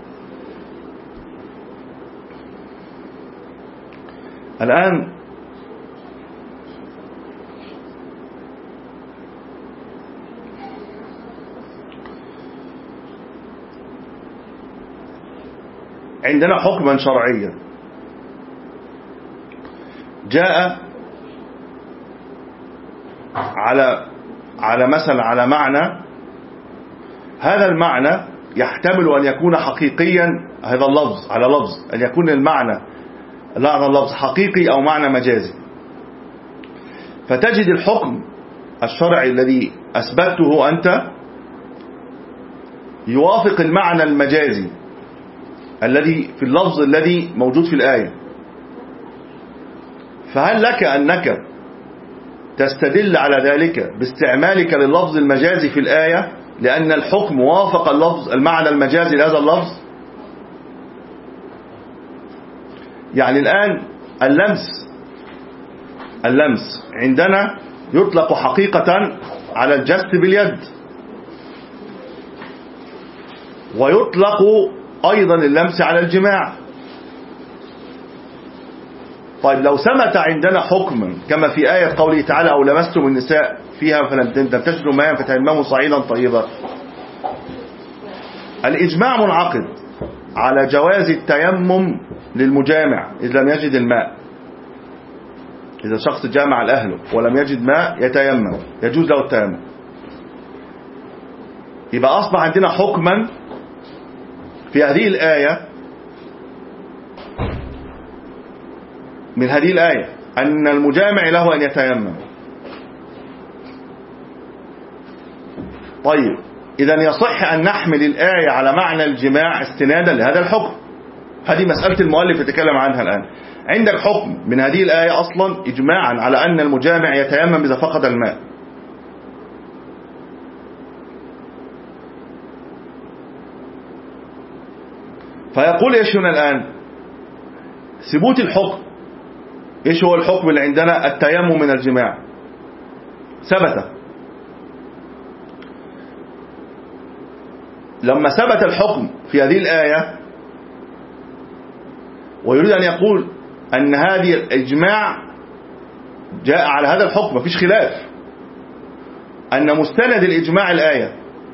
الآن عندنا حكما شرعيا جاء على على مثلا على معنى، هذا المعنى يحتمل أن يكون حقيقيا، هذا اللفظ على لفظ أن يكون المعنى لا على اللفظ حقيقي أو معنى مجازي، فتجد الحكم الشرعي الذي أثبته أنت يوافق المعنى المجازي الذي في اللفظ الذي موجود في الآية. فهل لك أنك تستدل على ذلك باستعمالك لللفظ المجازي في الآية لأن الحكم وافق اللفظ المعنى المجازي لهذا اللفظ؟ يعني الآن اللمس اللمس عندنا يطلق حقيقة على الجس باليد، ويطلق أيضا اللمس على الجماع. طيب لو ثبت عندنا حكما كما في آية قوله تعالى أو لمستم النساء فيها فلم تجدوا ماء فتيمموا صعيدا طيبا، الإجماع منعقد على جواز التيمم للمجامع إذا لم يجد الماء. إذا شخص جامع الأهل ولم يجد ماء يتيمم، يجوز له التيمم. يبقى أصبح عندنا حكما في هذه الآية من هذه الآية أن المجامع له أن يتيمم. طيب إذن يصح أن نحمل الآية على معنى الجماع استنادا لهذا الحكم. هذه مسألة المؤلف يتكلم عنها الآن. عندك حكم من هذه الآية أصلا إجماعا على أن المجامع يتيمم إذا فقد الماء. فيقول إيش هنا الآن؟ ثبوت الحكم. إيش هو الحكم اللي عندنا؟ التيمم من الجماع ثبت. لما ثبت الحكم في هذه الآية ويريد أن يقول أن هذه الإجماع جاء على هذا الحكم، مفيش خلاف أن مستند الإجماع الآية،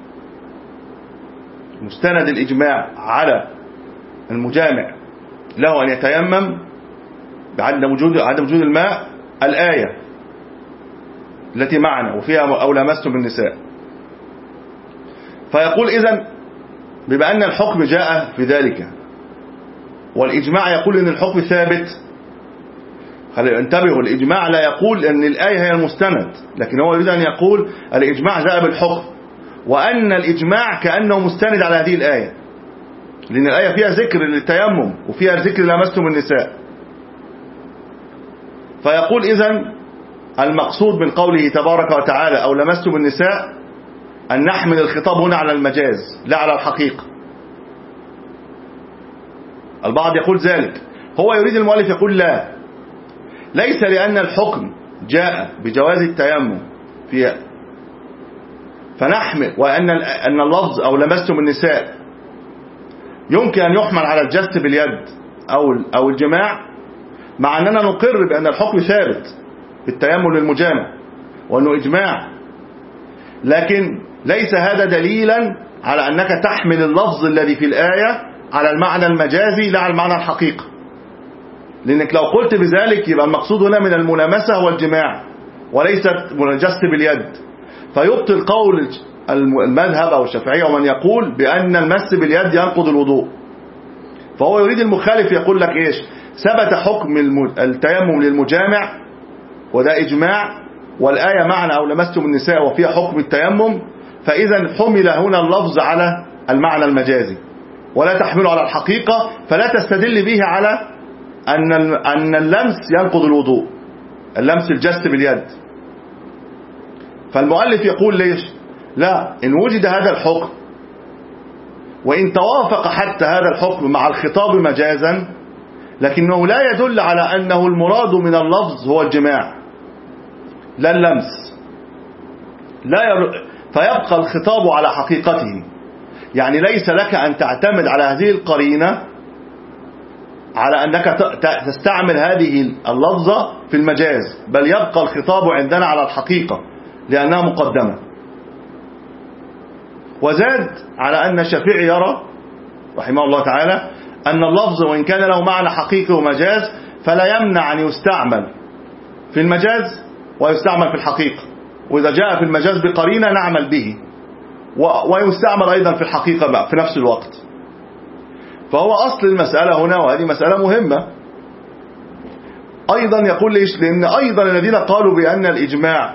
مستند الإجماع على المجامع له أن يتيمم بعدم وجود عدم وجود الماء الآية التي معنا وفيها أو لمستم النساء. فيقول إذن بما أن الحكم جاء في ذلك والإجماع يقول أن الحكم ثابت، خلينا انتبهوا، الإجماع لا يقول أن الآية هي المستند، لكن هو يريد أن يقول الإجماع جاء بالحكم وأن الإجماع كأنه مستند على هذه الآية، لأن الآية فيها ذكر للتيمم وفيها ذكر لمستم النساء. فيقول إذن المقصود من قوله تبارك وتعالى أو لمستم النساء أن نحمل الخطاب هنا على المجاز لا على الحقيقة. البعض يقول ذلك، هو يريد المؤلف يقول لا، ليس لأن الحكم جاء بجواز التيمم فيها فنحمل، وأن أن اللفظ أو لمستم النساء يمكن أن يحمل على الجس باليد أو أو الجماع، مع أننا نقر بأن الحكم ثابت بالتيمم للمجامع وأنه إجماع، لكن ليس هذا دليلا على أنك تحمل اللفظ الذي في الآية على المعنى المجازي لا على المعنى الحقيقي، لأنك لو قلت بذلك يبقى المقصود هنا من الملامسة هو الجماع وليست الجس باليد، فيبطل قول المذهب أو الشافعية ومن يقول بأن المس باليد ينقض الوضوء. فهو يريد المخالف يقول لك إيش؟ ثبت حكم التيمم للمجامع وده إجماع، والآية معنى أو لمستم النساء وفيها حكم التيمم، فإذا حمل هنا اللفظ على المعنى المجازي ولا تحمله على الحقيقة، فلا تستدل به على أن أن اللمس ينقض الوضوء، اللمس الجس باليد. فالمؤلف يقول ليش؟ لا، إن وجد هذا الحكم وإن توافق حتى هذا الحكم مع الخطاب مجازا، لكنه لا يدل على أنه المراد من اللفظ هو الجماع لا اللمس، لا ير... فيبقى الخطاب على حقيقته. يعني ليس لك أن تعتمد على هذه القرينة على أنك تستعمل هذه اللفظة في المجاز، بل يبقى الخطاب عندنا على الحقيقة لأنها مقدمة. وزاد على أن الشافعي يرى رحمه الله تعالى أن اللفظ وإن كان له معنى حقيقي ومجاز فلا يمنع أن يستعمل في المجاز ويستعمل في الحقيقة، وإذا جاء في المجاز بقرينة نعمل به، ويستعمل أيضا في الحقيقة في نفس الوقت. فهو أصل المسألة هنا، وهذه مسألة مهمة أيضا. يقول ليش؟ لأن أيضا الذين قالوا بأن الإجماع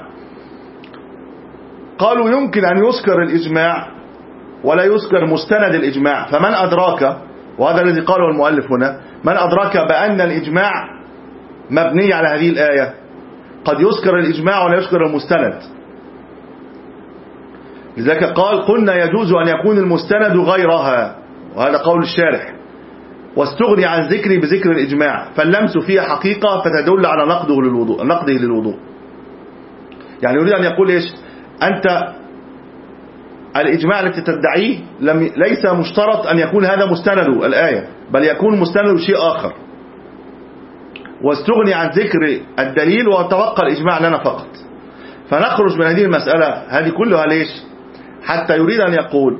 قالوا يمكن أن يذكر الإجماع ولا يذكر مستند الإجماع، فمن أدراك، وهذا الذي قاله المؤلف هنا، من أدراك بأن الإجماع مبني على هذه الآية، قد يذكر الإجماع ولا يذكر المستند. لذلك قال قلنا يجوز أن يكون المستند غيرها، وهذا قول الشارح، واستغني عن ذكري بذكر الإجماع، فاللمس فيها حقيقة فتدل على نقضه للوضوء نقضه للوضوء. يعني يريد أن يقول إيش؟ أنت الإجماع التي تدعيه لم ليس مشترط أن يكون هذا مستند الآية، بل يكون مستند شيء آخر، واستغني عن ذكر الدليل وتوقع الإجماع لنا فقط. فنخرج من هذه المسألة هذه كلها ليش؟ حتى يريد أن يقول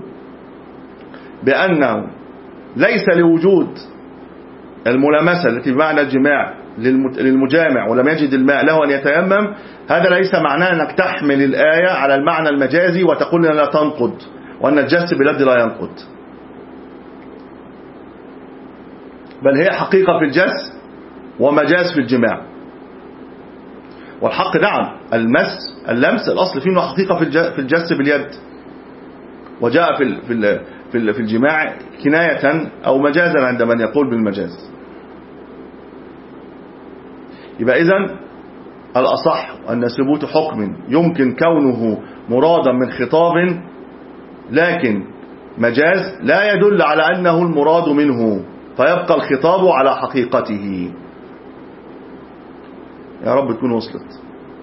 بأنه ليس لوجود الملامسة التي بمعنى الجماع للمجامع ولم يجد الماء له أن يتيمم، هذا ليس معناه أنك تحمل الآية على المعنى المجازي وتقول أنها لا تنقض وأن الجس باليد لا ينقض، بل هي حقيقة في الجس ومجاز في الجماع. والحق نعم المس اللمس الأصل فيه أنه حقيقة في الجس باليد، وجاء في في في الجماع كناية أو مجازا عند من يقول بالمجاز. يبقى إذن الأصح أن ثبوت حكم يمكن كونه مرادا من خطاب، لكن مجاز لا يدل على أنه المراد منه، فيبقى الخطاب على حقيقته. يا رب تكون وصلت.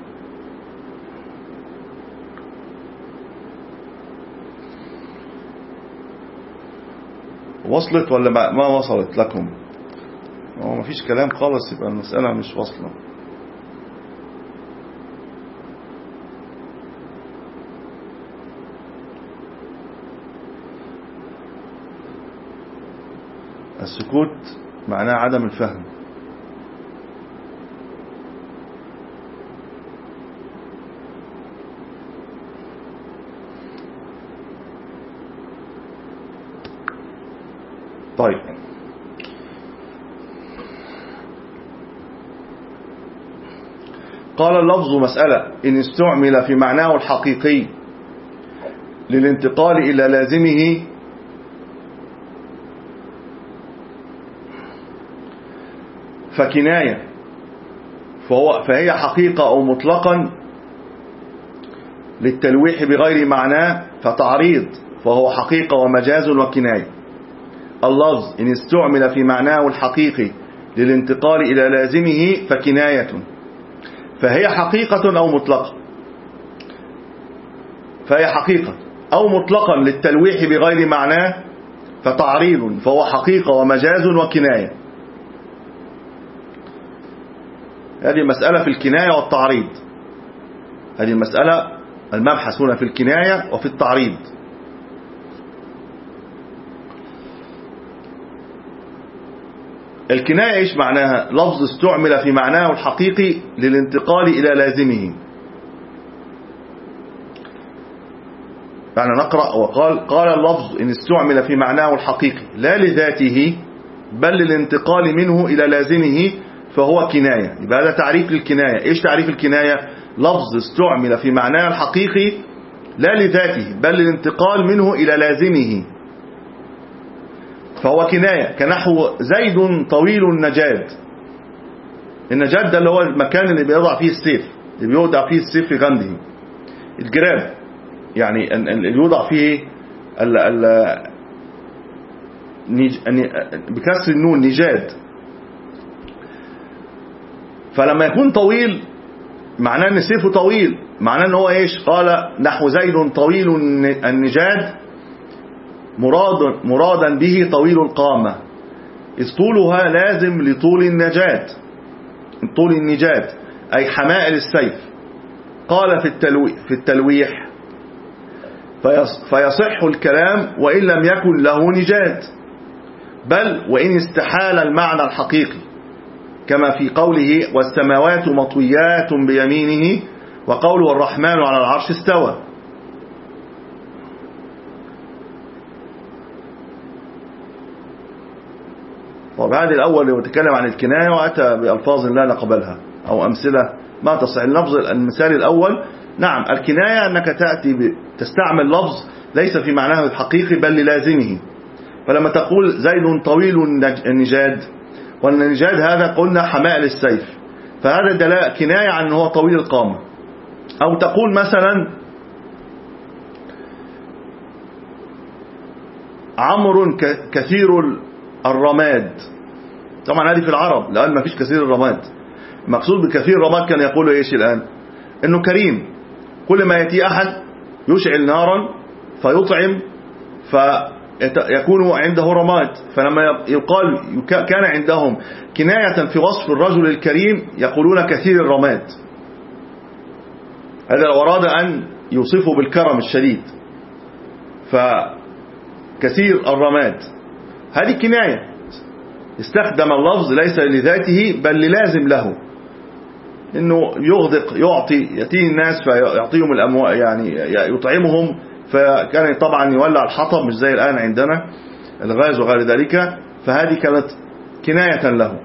وصلت ولا ما وصلت لكم؟ هو مفيش كلام خالص، يبقى المسألة مش واصلة. السكوت معناه عدم الفهم. طيب، قال اللفظ مسألة إن استعمل في معناه الحقيقي للانتقال إلى لازمه فكناية، فهو فهي حقيقة أو مطلقا للتلويح بغير معناه فتعريض، فهو حقيقة ومجاز وكناية. اللفظ إن استعمل في معناه الحقيقي للانتقال إلى لازمه فكناية، فهي حقيقة أو مطلقة فهي حقيقة أو مطلقا للتلويح بغير معناه فتعريض، فهو حقيقة ومجاز وكناية. هذه مسألة في الكناية والتعريض. هذه المسألة المبحث هنا في الكناية وفي التعريض. الكناية إيش معناها؟ لفظ استعمل في معناه الحقيقي للانتقال إلى لازمه. يعني نقرأ وقال قال اللفظ إن استعمل في معناه الحقيقي لا لذاته بل للانتقال منه إلى لازمه فهو كناية. يبقى هذا تعريف للكناية. إيش تعريف الكناية؟ لفظ استعمل في معناه الحقيقي لا لذاته بل للانتقال منه إلى لازمه فهو كناية. كنحو زيد طويل النجاد. النجاد ده اللي هو المكان اللي بيوضع فيه السيف، اللي بيوضع فيه السيف في غنده، الجراب، يعني اللي بيوضع فيه ال ال بكسر النون نجاد. فلما يكون طويل معناه ان سيفه طويل، معناه ان هو ايش؟ قال نحو زيد طويل النجاد مراد مرادا به طويل القامة، إذ طولها لازم لطول النجاة، طول النجاة أي حمائل السيف. قال في التلويح, في التلويح فيصح الكلام وإن لم يكن له نجاة، بل وإن استحال المعنى الحقيقي، كما في قوله والسماوات مطويات بيمينه، وقوله الرحمن على العرش استوى. طب هذه الأول اللي يتكلم عن الكناية وأتى بألفاظ لا نقبلها أو أمثلة ما تصح. اللفظ المثال الأول نعم الكناية أنك تأتي تستعمل لفظ ليس في معناه الحقيقي بل للازمه. فلما تقول زيد طويل النجاد، والنجاد هذا قلنا حمائل السيف، فهذا دلاء كناية عن هو طويل القامة. أو تقول مثلا عمرو كثير الرماد. طبعا هذه في العرب لأن ما فيش كثير الرماد. المقصود بكثير الرماد كان يقول ايش الآن؟ انه كريم، كل ما يأتي أحد يشعل نارا فيطعم فيكون عنده رماد. فلما يقال كان عندهم كناية في وصف الرجل الكريم يقولون كثير الرماد. هذا لو أراد أن يوصفه بالكرم الشديد فكثير الرماد. هذه كناية، استخدم اللفظ ليس لذاته بل للازم له، انه يغدق يعطي يأتي الناس فيعطيهم الأموال، يعني يطعمهم، فكان طبعا يولع الحطب مش زي الآن عندنا الغاز وغير ذلك. فهذه كانت كناية له،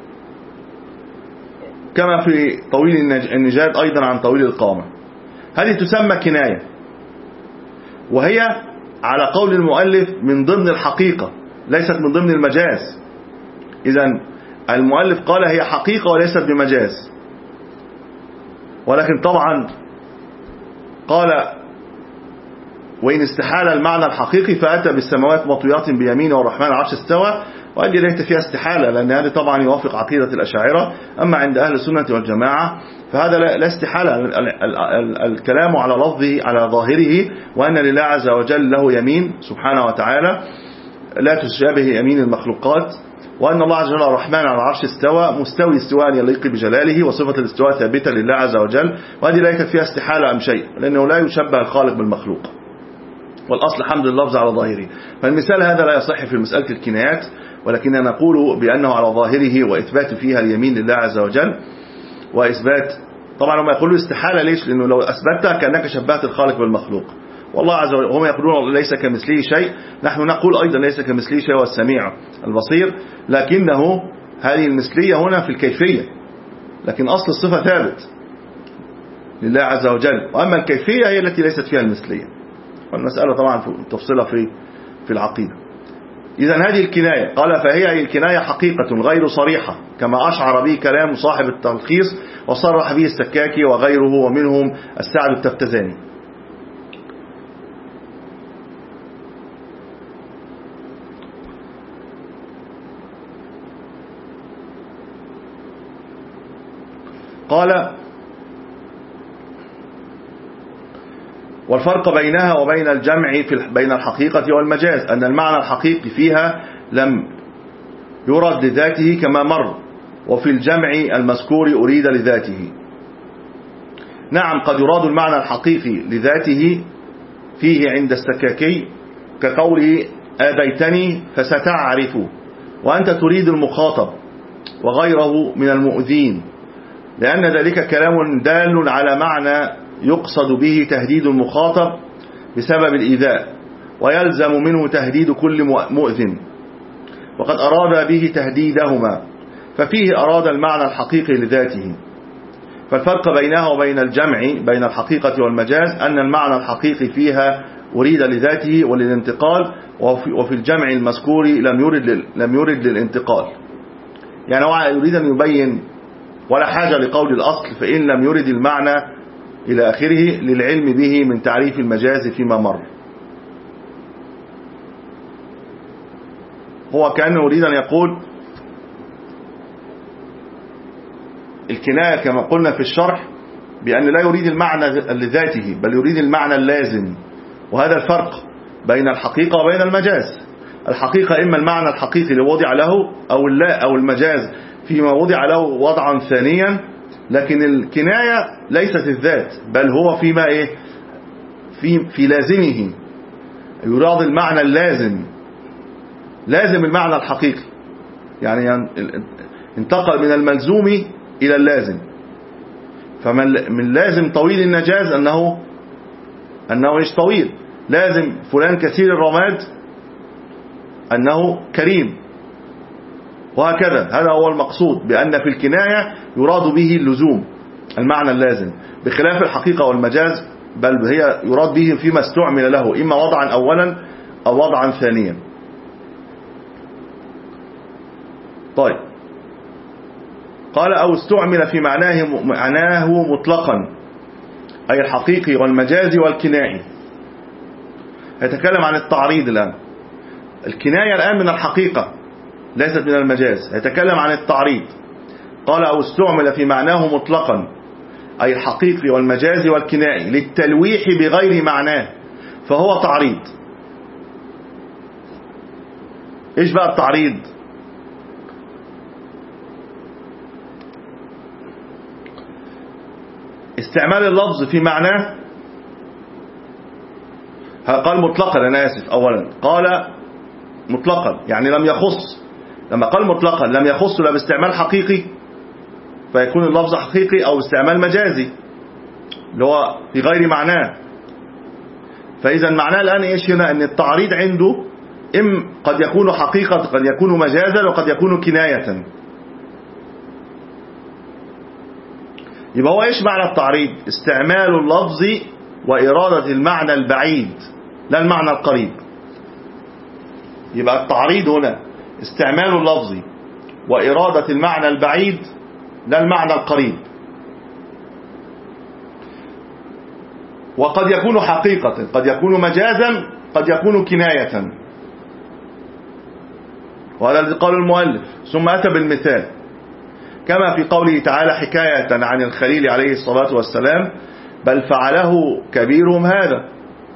كما في طويل النجاد أيضا عن طويل القامة. هذه تسمى كناية، وهي على قول المؤلف من ضمن الحقيقة ليست من ضمن المجاز. إذن المؤلف قال هي حقيقة وليست بمجاز، ولكن طبعا قال وإن استحال المعنى الحقيقي فأتى بالسماوات مطويات بيمينه والرحمن على العرش استوى، وقال لي ليس فيها استحالة، لأن هذا طبعا يوافق عقيدة الأشاعرة. أما عند أهل السنة والجماعة فهذا لا استحالة، الكلام على لفظه على ظاهره، وأن لله عز وجل له يمين سبحانه وتعالى لا تشابه يمين المخلوقات، وأن الله عز وجل الرحمن على العرش استوى مستوي استواء يليق بجلاله، وصفة الاستواء ثابتة لله عز وجل، وهذه لا يوجد فيها استحالة أم شيء، لأنه لا يشبه الخالق بالمخلوق، والأصل حمل اللفظ على ظاهره. فالمثال هذا لا يصح في مسألة الكنايات، ولكننا نقول بأنه على ظاهره وإثبات فيها اليمين لله عز وجل، وإثبات طبعا هم يقولوا استحالة. ليش؟ لأنه لو أثبتها كأنك شبهت الخالق بالمخلوق، والله عز وجل هم يقولون ليس كمثله شيء، نحن نقول أيضا ليس كمثله شيء والسميع البصير، لكنه هذه المثلية هنا في الكيفية، لكن أصل الصفة ثابت لله عز وجل، وأما الكيفية هي التي ليست فيها المثلية، والمسألة طبعا تفصلها في في العقيدة. إذن هذه الكناية قال فهي الكناية حقيقة غير صريحة، كما أشعر به كلام صاحب التلخيص وصرح به السكاكي وغيره، ومنهم السعد التفتزاني. قال والفرق بينها وبين الجمع في بين الحقيقة والمجاز أن المعنى الحقيقي فيها لم يرد لذاته كما مر، وفي الجمع المذكور أريد لذاته. نعم قد يراد المعنى الحقيقي لذاته فيه عند السكاكي كقوله آذيتني فستعرف، وأنت تريد المخاطب وغيره من المؤذين، لأن ذلك كلام دال على معنى يقصد به تهديد المخاطب بسبب الإيذاء، ويلزم منه تهديد كل مؤذن، وقد أراد به تهديدهما، ففيه أراد المعنى الحقيقي لذاته. فالفرق بينها وبين الجمع بين الحقيقة والمجاز أن المعنى الحقيقي فيها أريد لذاته وللانتقال، وفي الجمع المذكور لم يرد لم يرد للانتقال. يعني هو يريد أن يبين ولا حاجة لقول الأصل فإن لم يرد المعنى إلى آخره للعلم به من تعريف المجاز فيما مر. هو كأنه يريد أن يقول الكناية كما قلنا في الشرح بأن لا يريد المعنى لذاته بل يريد المعنى اللازم، وهذا الفرق بين الحقيقة وبين المجاز. الحقيقة إما المعنى الحقيقي اللي وضع له أو اللا أو المجاز فيما وضع له وضعا ثانيا، لكن الكناية ليست الذات بل هو فيما إيه في في لازمه، يراد المعنى اللازم، لازم المعنى الحقيقي، يعني انتقل من الملزوم إلى اللازم. فمن لازم طويل النجاز أنه أنه إيش طويل، لازم فلان كثير الرماد أنه كريم، وهكذا. هذا هو المقصود بأن في الكناية يراد به اللزوم المعنى اللازم، بخلاف الحقيقة والمجاز بل هي يراد به فيما استعمل له إما وضعا أولا أو وضعا ثانيا. طيب قال أو استعمل في معناه معناه مطلقا، أي الحقيقي والمجازي والكنائي. يتكلم عن التعريض الآن. الكناية الآن من الحقيقة ليست من المجاز، يتكلم عن التعريض. قال أو استعمل في معناه مطلقا، أي الحقيقي والمجازي والكنائي، للتلويح بغير معناه، فهو تعريض. إيش بقى التعريض؟ استعمال اللفظ في معناه. قال مطلقا، أنا آسف، أولا قال مطلقا يعني لم يخص، لما قال مطلقا لم يخص لا باستعمال حقيقي فيكون اللفظ حقيقي أو استعمال مجازي اللي هو في غير معناه. فإذا معناه الآن إيش هنا؟ أن التعريض عنده إم قد يكون حقيقة، قد يكون مجازا، وقد يكون كناية. يبقى هو إيش معنى التعريض؟ استعمال اللفظ وإرادة المعنى البعيد لا المعنى القريب. يبقى التعريض هنا استعمال اللفظ وإرادة المعنى البعيد لا المعنى القريب. وقد يكون حقيقة، قد يكون مجازا، قد يكون كناية، وهذا الذي قال المؤلف. ثم أتى بالمثال كما في قوله تعالى حكاية عن الخليل عليه الصلاة والسلام: بل فعله كبيرهم هذا.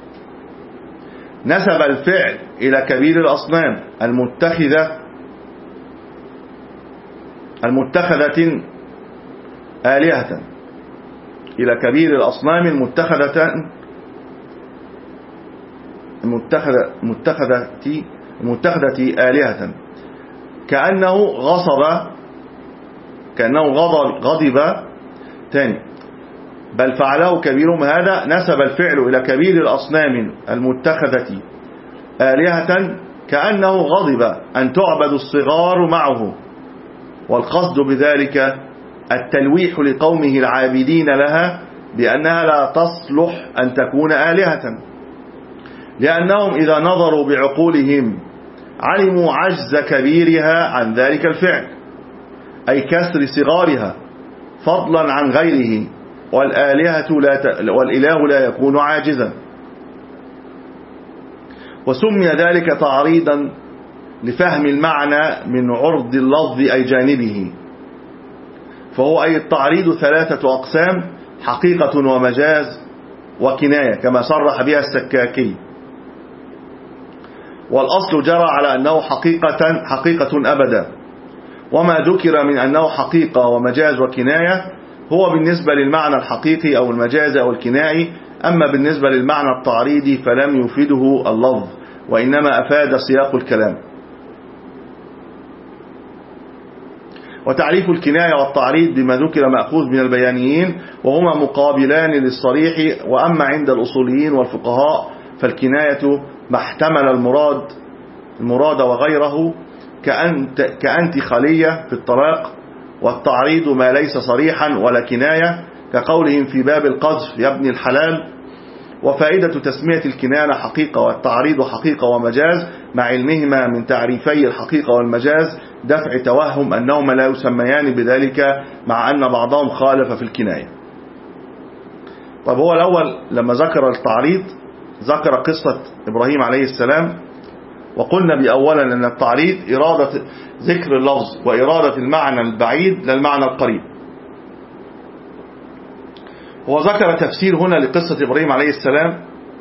نسب الفعل إلى كبير الأصنام المتخذة المتخذة آلهة، إلى كبير الأصنام المتخذة المتخذة المتخذة المتخذة آلهة، كأنه غصب كأنه غضب غضب تاني. بل فعله كبيرهم هذا نسب الفعل إلى كبير الأصنام المتخذة آلهة كأنه غضب أن تعبد الصغار معه، والقصد بذلك التلويح لقومه العابدين لها بأنها لا تصلح أن تكون آلهة، لأنهم إذا نظروا بعقولهم علموا عجز كبيرها عن ذلك الفعل، أي كسر صغارها فضلا عن غيره، والآلهة لا ت... والإله لا يكون عاجزا. وسمي ذلك تعريضا لفهم المعنى من عرض اللفظ أي جانبه، فهو أي التعريض ثلاثة أقسام: حقيقة ومجاز وكناية، كما صرح بها السكاكي. والأصل جرى على أنه حقيقة حقيقة أبدا، وما ذكر من أنه حقيقة ومجاز وكناية هو بالنسبة للمعنى الحقيقي أو المجاز أو الكنائي، أما بالنسبة للمعنى التعريضي فلم يفيده اللفظ، وإنما أفاد سياق الكلام. وتعريف الكناية والتعريض بما ذكر مأخوذ من البيانيين، وهما مقابلان للصريح. وأما عند الأصوليين والفقهاء فالكناية ما احتمل المراد المراد وغيره كأنت, كأنت خلية في الطلاق، والتعريض ما ليس صريحا ولا كناية كقولهم في باب القذف يا ابن الحلال. وفائدة تسمية الكناية حقيقة والتعريض حقيقة ومجاز مع علمهما من تعريفي الحقيقة والمجاز دفع توهم أنهما لا يسميان بذلك، مع أن بعضهم خالف في الكناية. طب هو الأول لما ذكر التعريض ذكر قصة إبراهيم عليه السلام، وقلنا بأولا أن التعريض إرادة ذكر اللفظ وإرادة المعنى البعيد للمعنى القريب. هو ذكر تفسير هنا لقصة إبراهيم عليه السلام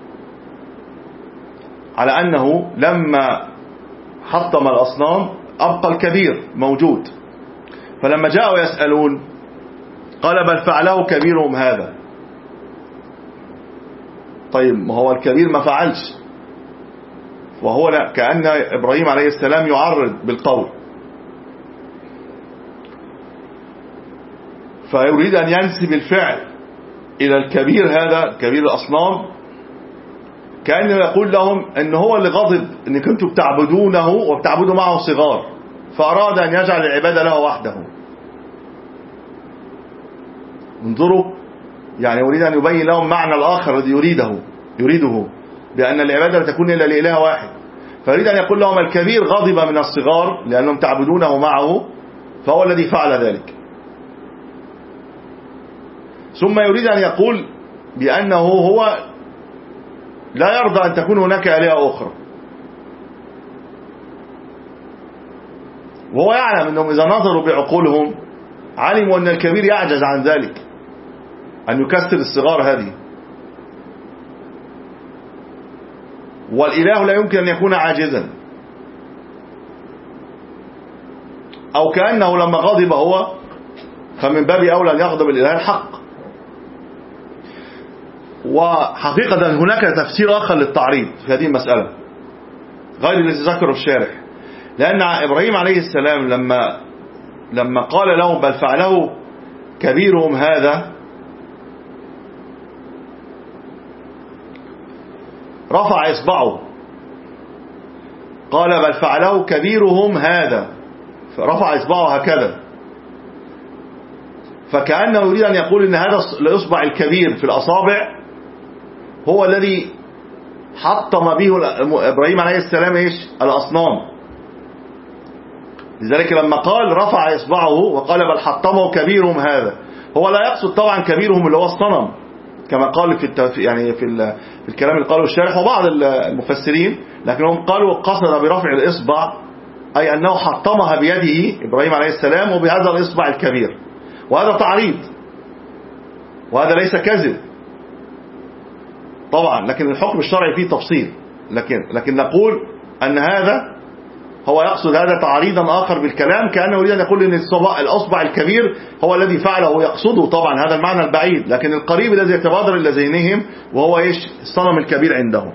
على أنه لما حطم الأصنام أبقى الكبير موجود، فلما جاءوا يسألون قال بل فعله كبيرهم هذا. طيب ما هو الكبير ما فعلش، وهو لا، كأن إبراهيم عليه السلام يعرض بالقول، فيريد أن ينسب الفعل إلى الكبير هذا كبير الأصنام، كأنه يقول لهم أن هو اللي غضب أن كنتم بتعبدونه وبتعبدوا معه صغار، فأراد أن يجعل العبادة له وحده. انظروا، يعني يريد أن يبين لهم معنى الآخر الذي يريده يريده بأن العبادة لا تكون إلا لإله واحد. فيريد أن يقول لهم الكبير غضب من الصغار لأنهم تعبدونه معه، فهو الذي فعل ذلك. ثم يريد أن يقول بأنه هو لا يرضى أن تكون هناك آلهة أخرى، وهو يعلم أنهم إذا نظروا بعقولهم علموا أن الكبير يعجز عن ذلك، أن يكسر الصغار هذه، والإله لا يمكن أن يكون عاجزا. أو كأنه لما غضب هو فمن باب أولى أن يغضب الإله الحق. وحقيقة هناك تفسير آخر للتعريض في هذه المسألة غير الذي ذكره الشارح، لأن إبراهيم عليه السلام لما لما قال لهم بل فعله كبيرهم هذا رفع إصبعه، قال بل فعله كبيرهم هذا، فرفع إصبعه هكذا، فكأنه يريد أن يقول إن هذا الإصبع الكبير في الأصابع هو الذي حطم به إبراهيم عليه السلام إيش الأصنام. لذلك لما قال رفع إصبعه وقال بل حطمه كبيرهم هذا، هو لا يقصد طبعا كبيرهم اللي هو الصنم، كما قال في التف... يعني في, ال... في الكلام اللي قاله الشارح وبعض المفسرين، لكنهم قالوا قصد برفع الإصبع أي أنه حطمها بيده إبراهيم عليه السلام وبهذا الإصبع الكبير، وهذا تعريض وهذا ليس كذب طبعا، لكن الحكم الشرعي فيه تفصيل، لكن لكن نقول أن هذا هو يقصد هذا تعريضا آخر بالكلام، كأنه يريد أن يقول أن الأصبع الكبير هو الذي فعله، يقصده طبعا هذا المعنى البعيد، لكن القريب الذي يتبادر إلى ذهنهم وهو إيش؟ الصنم الكبير عندهم.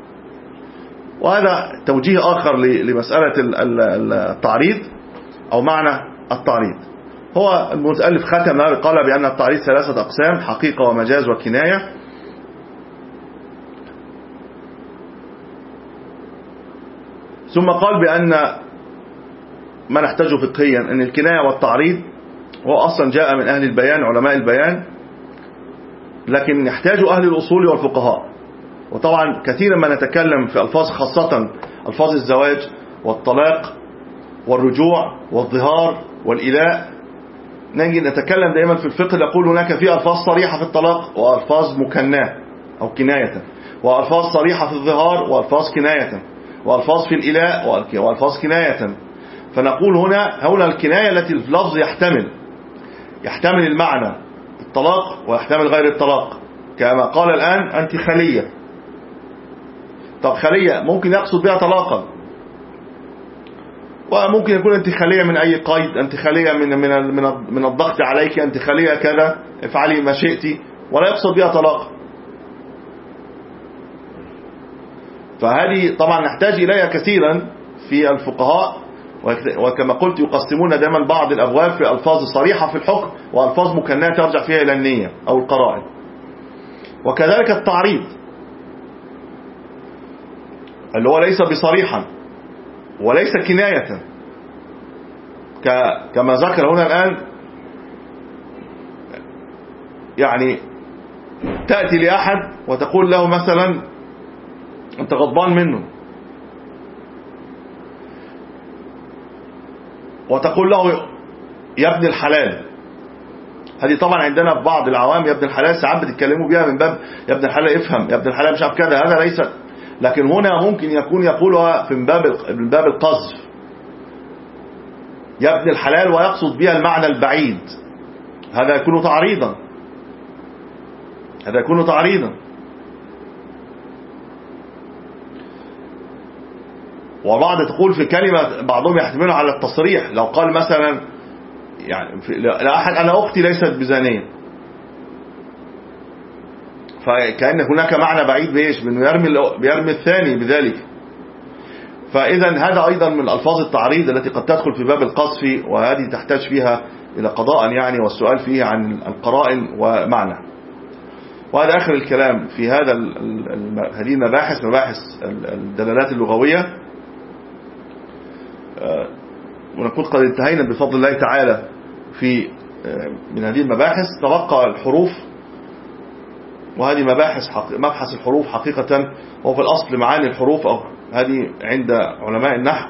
وهذا توجيه آخر لمسألة التعريض أو معنى التعريض. هو المؤلف ختم قال بأن التعريض ثلاثة أقسام: حقيقة ومجاز وكناية. ثم قال بأن ما نحتاجه فقهيا أن الكناية والتعريض هو أصلا جاء من أهل البيان، علماء البيان، لكن يحتاج أهل الأصول والفقهاء. وطبعا كثيرا ما نتكلم في ألفاظ، خاصة ألفاظ الزواج والطلاق والرجوع والظهار والإلاء، نجي نتكلم دائما في الفقه نقول هناك في ألفاظ صريحة في الطلاق وألفاظ مكناة أو كناية، وألفاظ صريحة في الظهار وألفاظ كناية، وألفاظ في الإلاء وألفاظ كناية. فنقول هنا هنا الكناية التي اللفظ يحتمل يحتمل المعنى الطلاق ويحتمل غير الطلاق، كما قال الآن أنت خلية. طب خلية ممكن يقصد بها طلاقا، وممكن يكون أنت خلية من أي قيد، أنت خلية من من من من الضغط عليك، أنت خلية كذا، افعلي ما شئتي، ولا يقصد بها طلاقا. فهذه طبعا نحتاج إليها كثيرا في الفقهاء، وكما قلت يقسمون دائما بعض الأبواب في ألفاظ صريحة في الحكم وألفاظ مكناة ترجع فيها إلى النية أو القرائن. وكذلك التعريض اللي هو ليس بصريحا وليس كناية، كما ذكر هنا الآن، يعني تأتي لأحد وتقول له مثلا أنت غضبان منه، وتقول له يا ابن الحلال. هذه طبعا عندنا في بعض العوام يا ابن الحلال ساعات بتتكلموا بها من باب يا ابن الحلال افهم، يا ابن الحلال مش عارف كذا، هذا ليس. لكن هنا ممكن يكون يقولها في باب من باب القذف، يا ابن الحلال، ويقصد بها المعنى البعيد، هذا يكون تعريضا، هذا يكون تعريضا. وبعض تقول في كلمة بعضهم يحتملها على التصريح، لو قال مثلا يعني لأحد أنا أختي ليست بزانية، فكأن هناك معنى بعيد بإيش؟ بأنه يرمي بيرمي الثاني بذلك. فإذا هذا أيضا من ألفاظ التعريض التي قد تدخل في باب القذف، وهذه تحتاج فيها إلى قضاء يعني، والسؤال فيه عن القرائن ومعنى. وهذا آخر الكلام في هذا هذه المباحث، مباحث الدلالات اللغوية. ونكون قد انتهينا بفضل الله تعالى في من هذه المباحث. تبقى الحروف، وهذه مباحث مبحث الحروف حقيقة هو في الأصل معاني الحروف، أو هذه عند علماء النحو،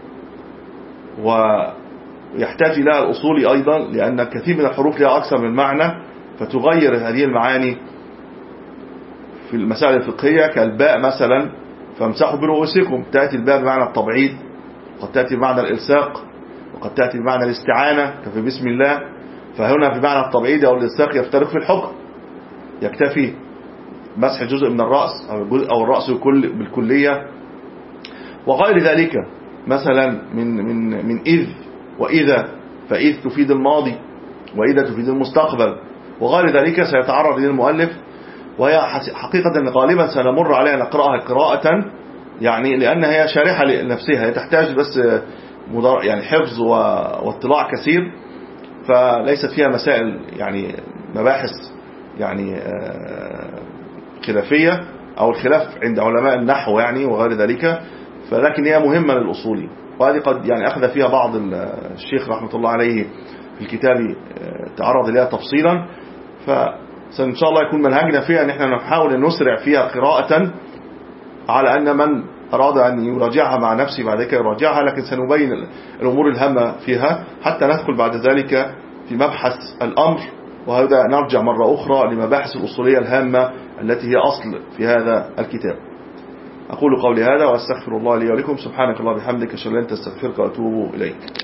ويحتاج إلى الأصول أيضا، لأن كثير من الحروف لها أكثر من معنى، فتغير هذه المعاني في المسائل الفقهية. كالباء مثلا، فامسحوا برؤوسكم، تأتي الباء بمعنى التبعيد، قد تأتي بمعنى الإلصاق، وقد تأتي بمعنى الاستعانة كفي بسم الله. فهنا في معنى التبعيد أو الإلصاق يفترق في الحكم، يكتفي مسح جزء من الرأس أو الرأس كل بالكلية وغير ذلك. مثلا من من من إذ وإذا، فإذ تفيد الماضي وإذا تفيد المستقبل وغير ذلك سيتعرض للمؤلف. وهي حقيقة غالبا سنمر عليها نقرأها قراءة، يعني لأن هي شارحة لنفسها، هي تحتاج بس يعني حفظ واطلاع كثير، فليست فيها مسائل يعني مباحث يعني خلافية أو الخلاف عند علماء النحو يعني وغير ذلك، فلكن هي مهمة للأصولي. وهذه قد يعني أخذ فيها بعض الشيخ رحمة الله عليه في الكتاب تعرض لها تفصيلا. فإن شاء الله يكون منهجنا فيها أن احنا نحاول أن نسرع فيها قراءة، على أن من أراد أن يراجعها مع نفسه بعد ذلك يراجعها، لكن سنبين الأمور الهامة فيها حتى ندخل بعد ذلك في مبحث الأمر وهذا نرجع مرة أخرى لمباحث الأصولية الهامة التي هي أصل في هذا الكتاب. أقول قولي هذا وأستغفر الله لي ولكم. سبحانك الله بحمدك، أشهد أن لا إله إلا أنت، أستغفرك وأتوب إليك.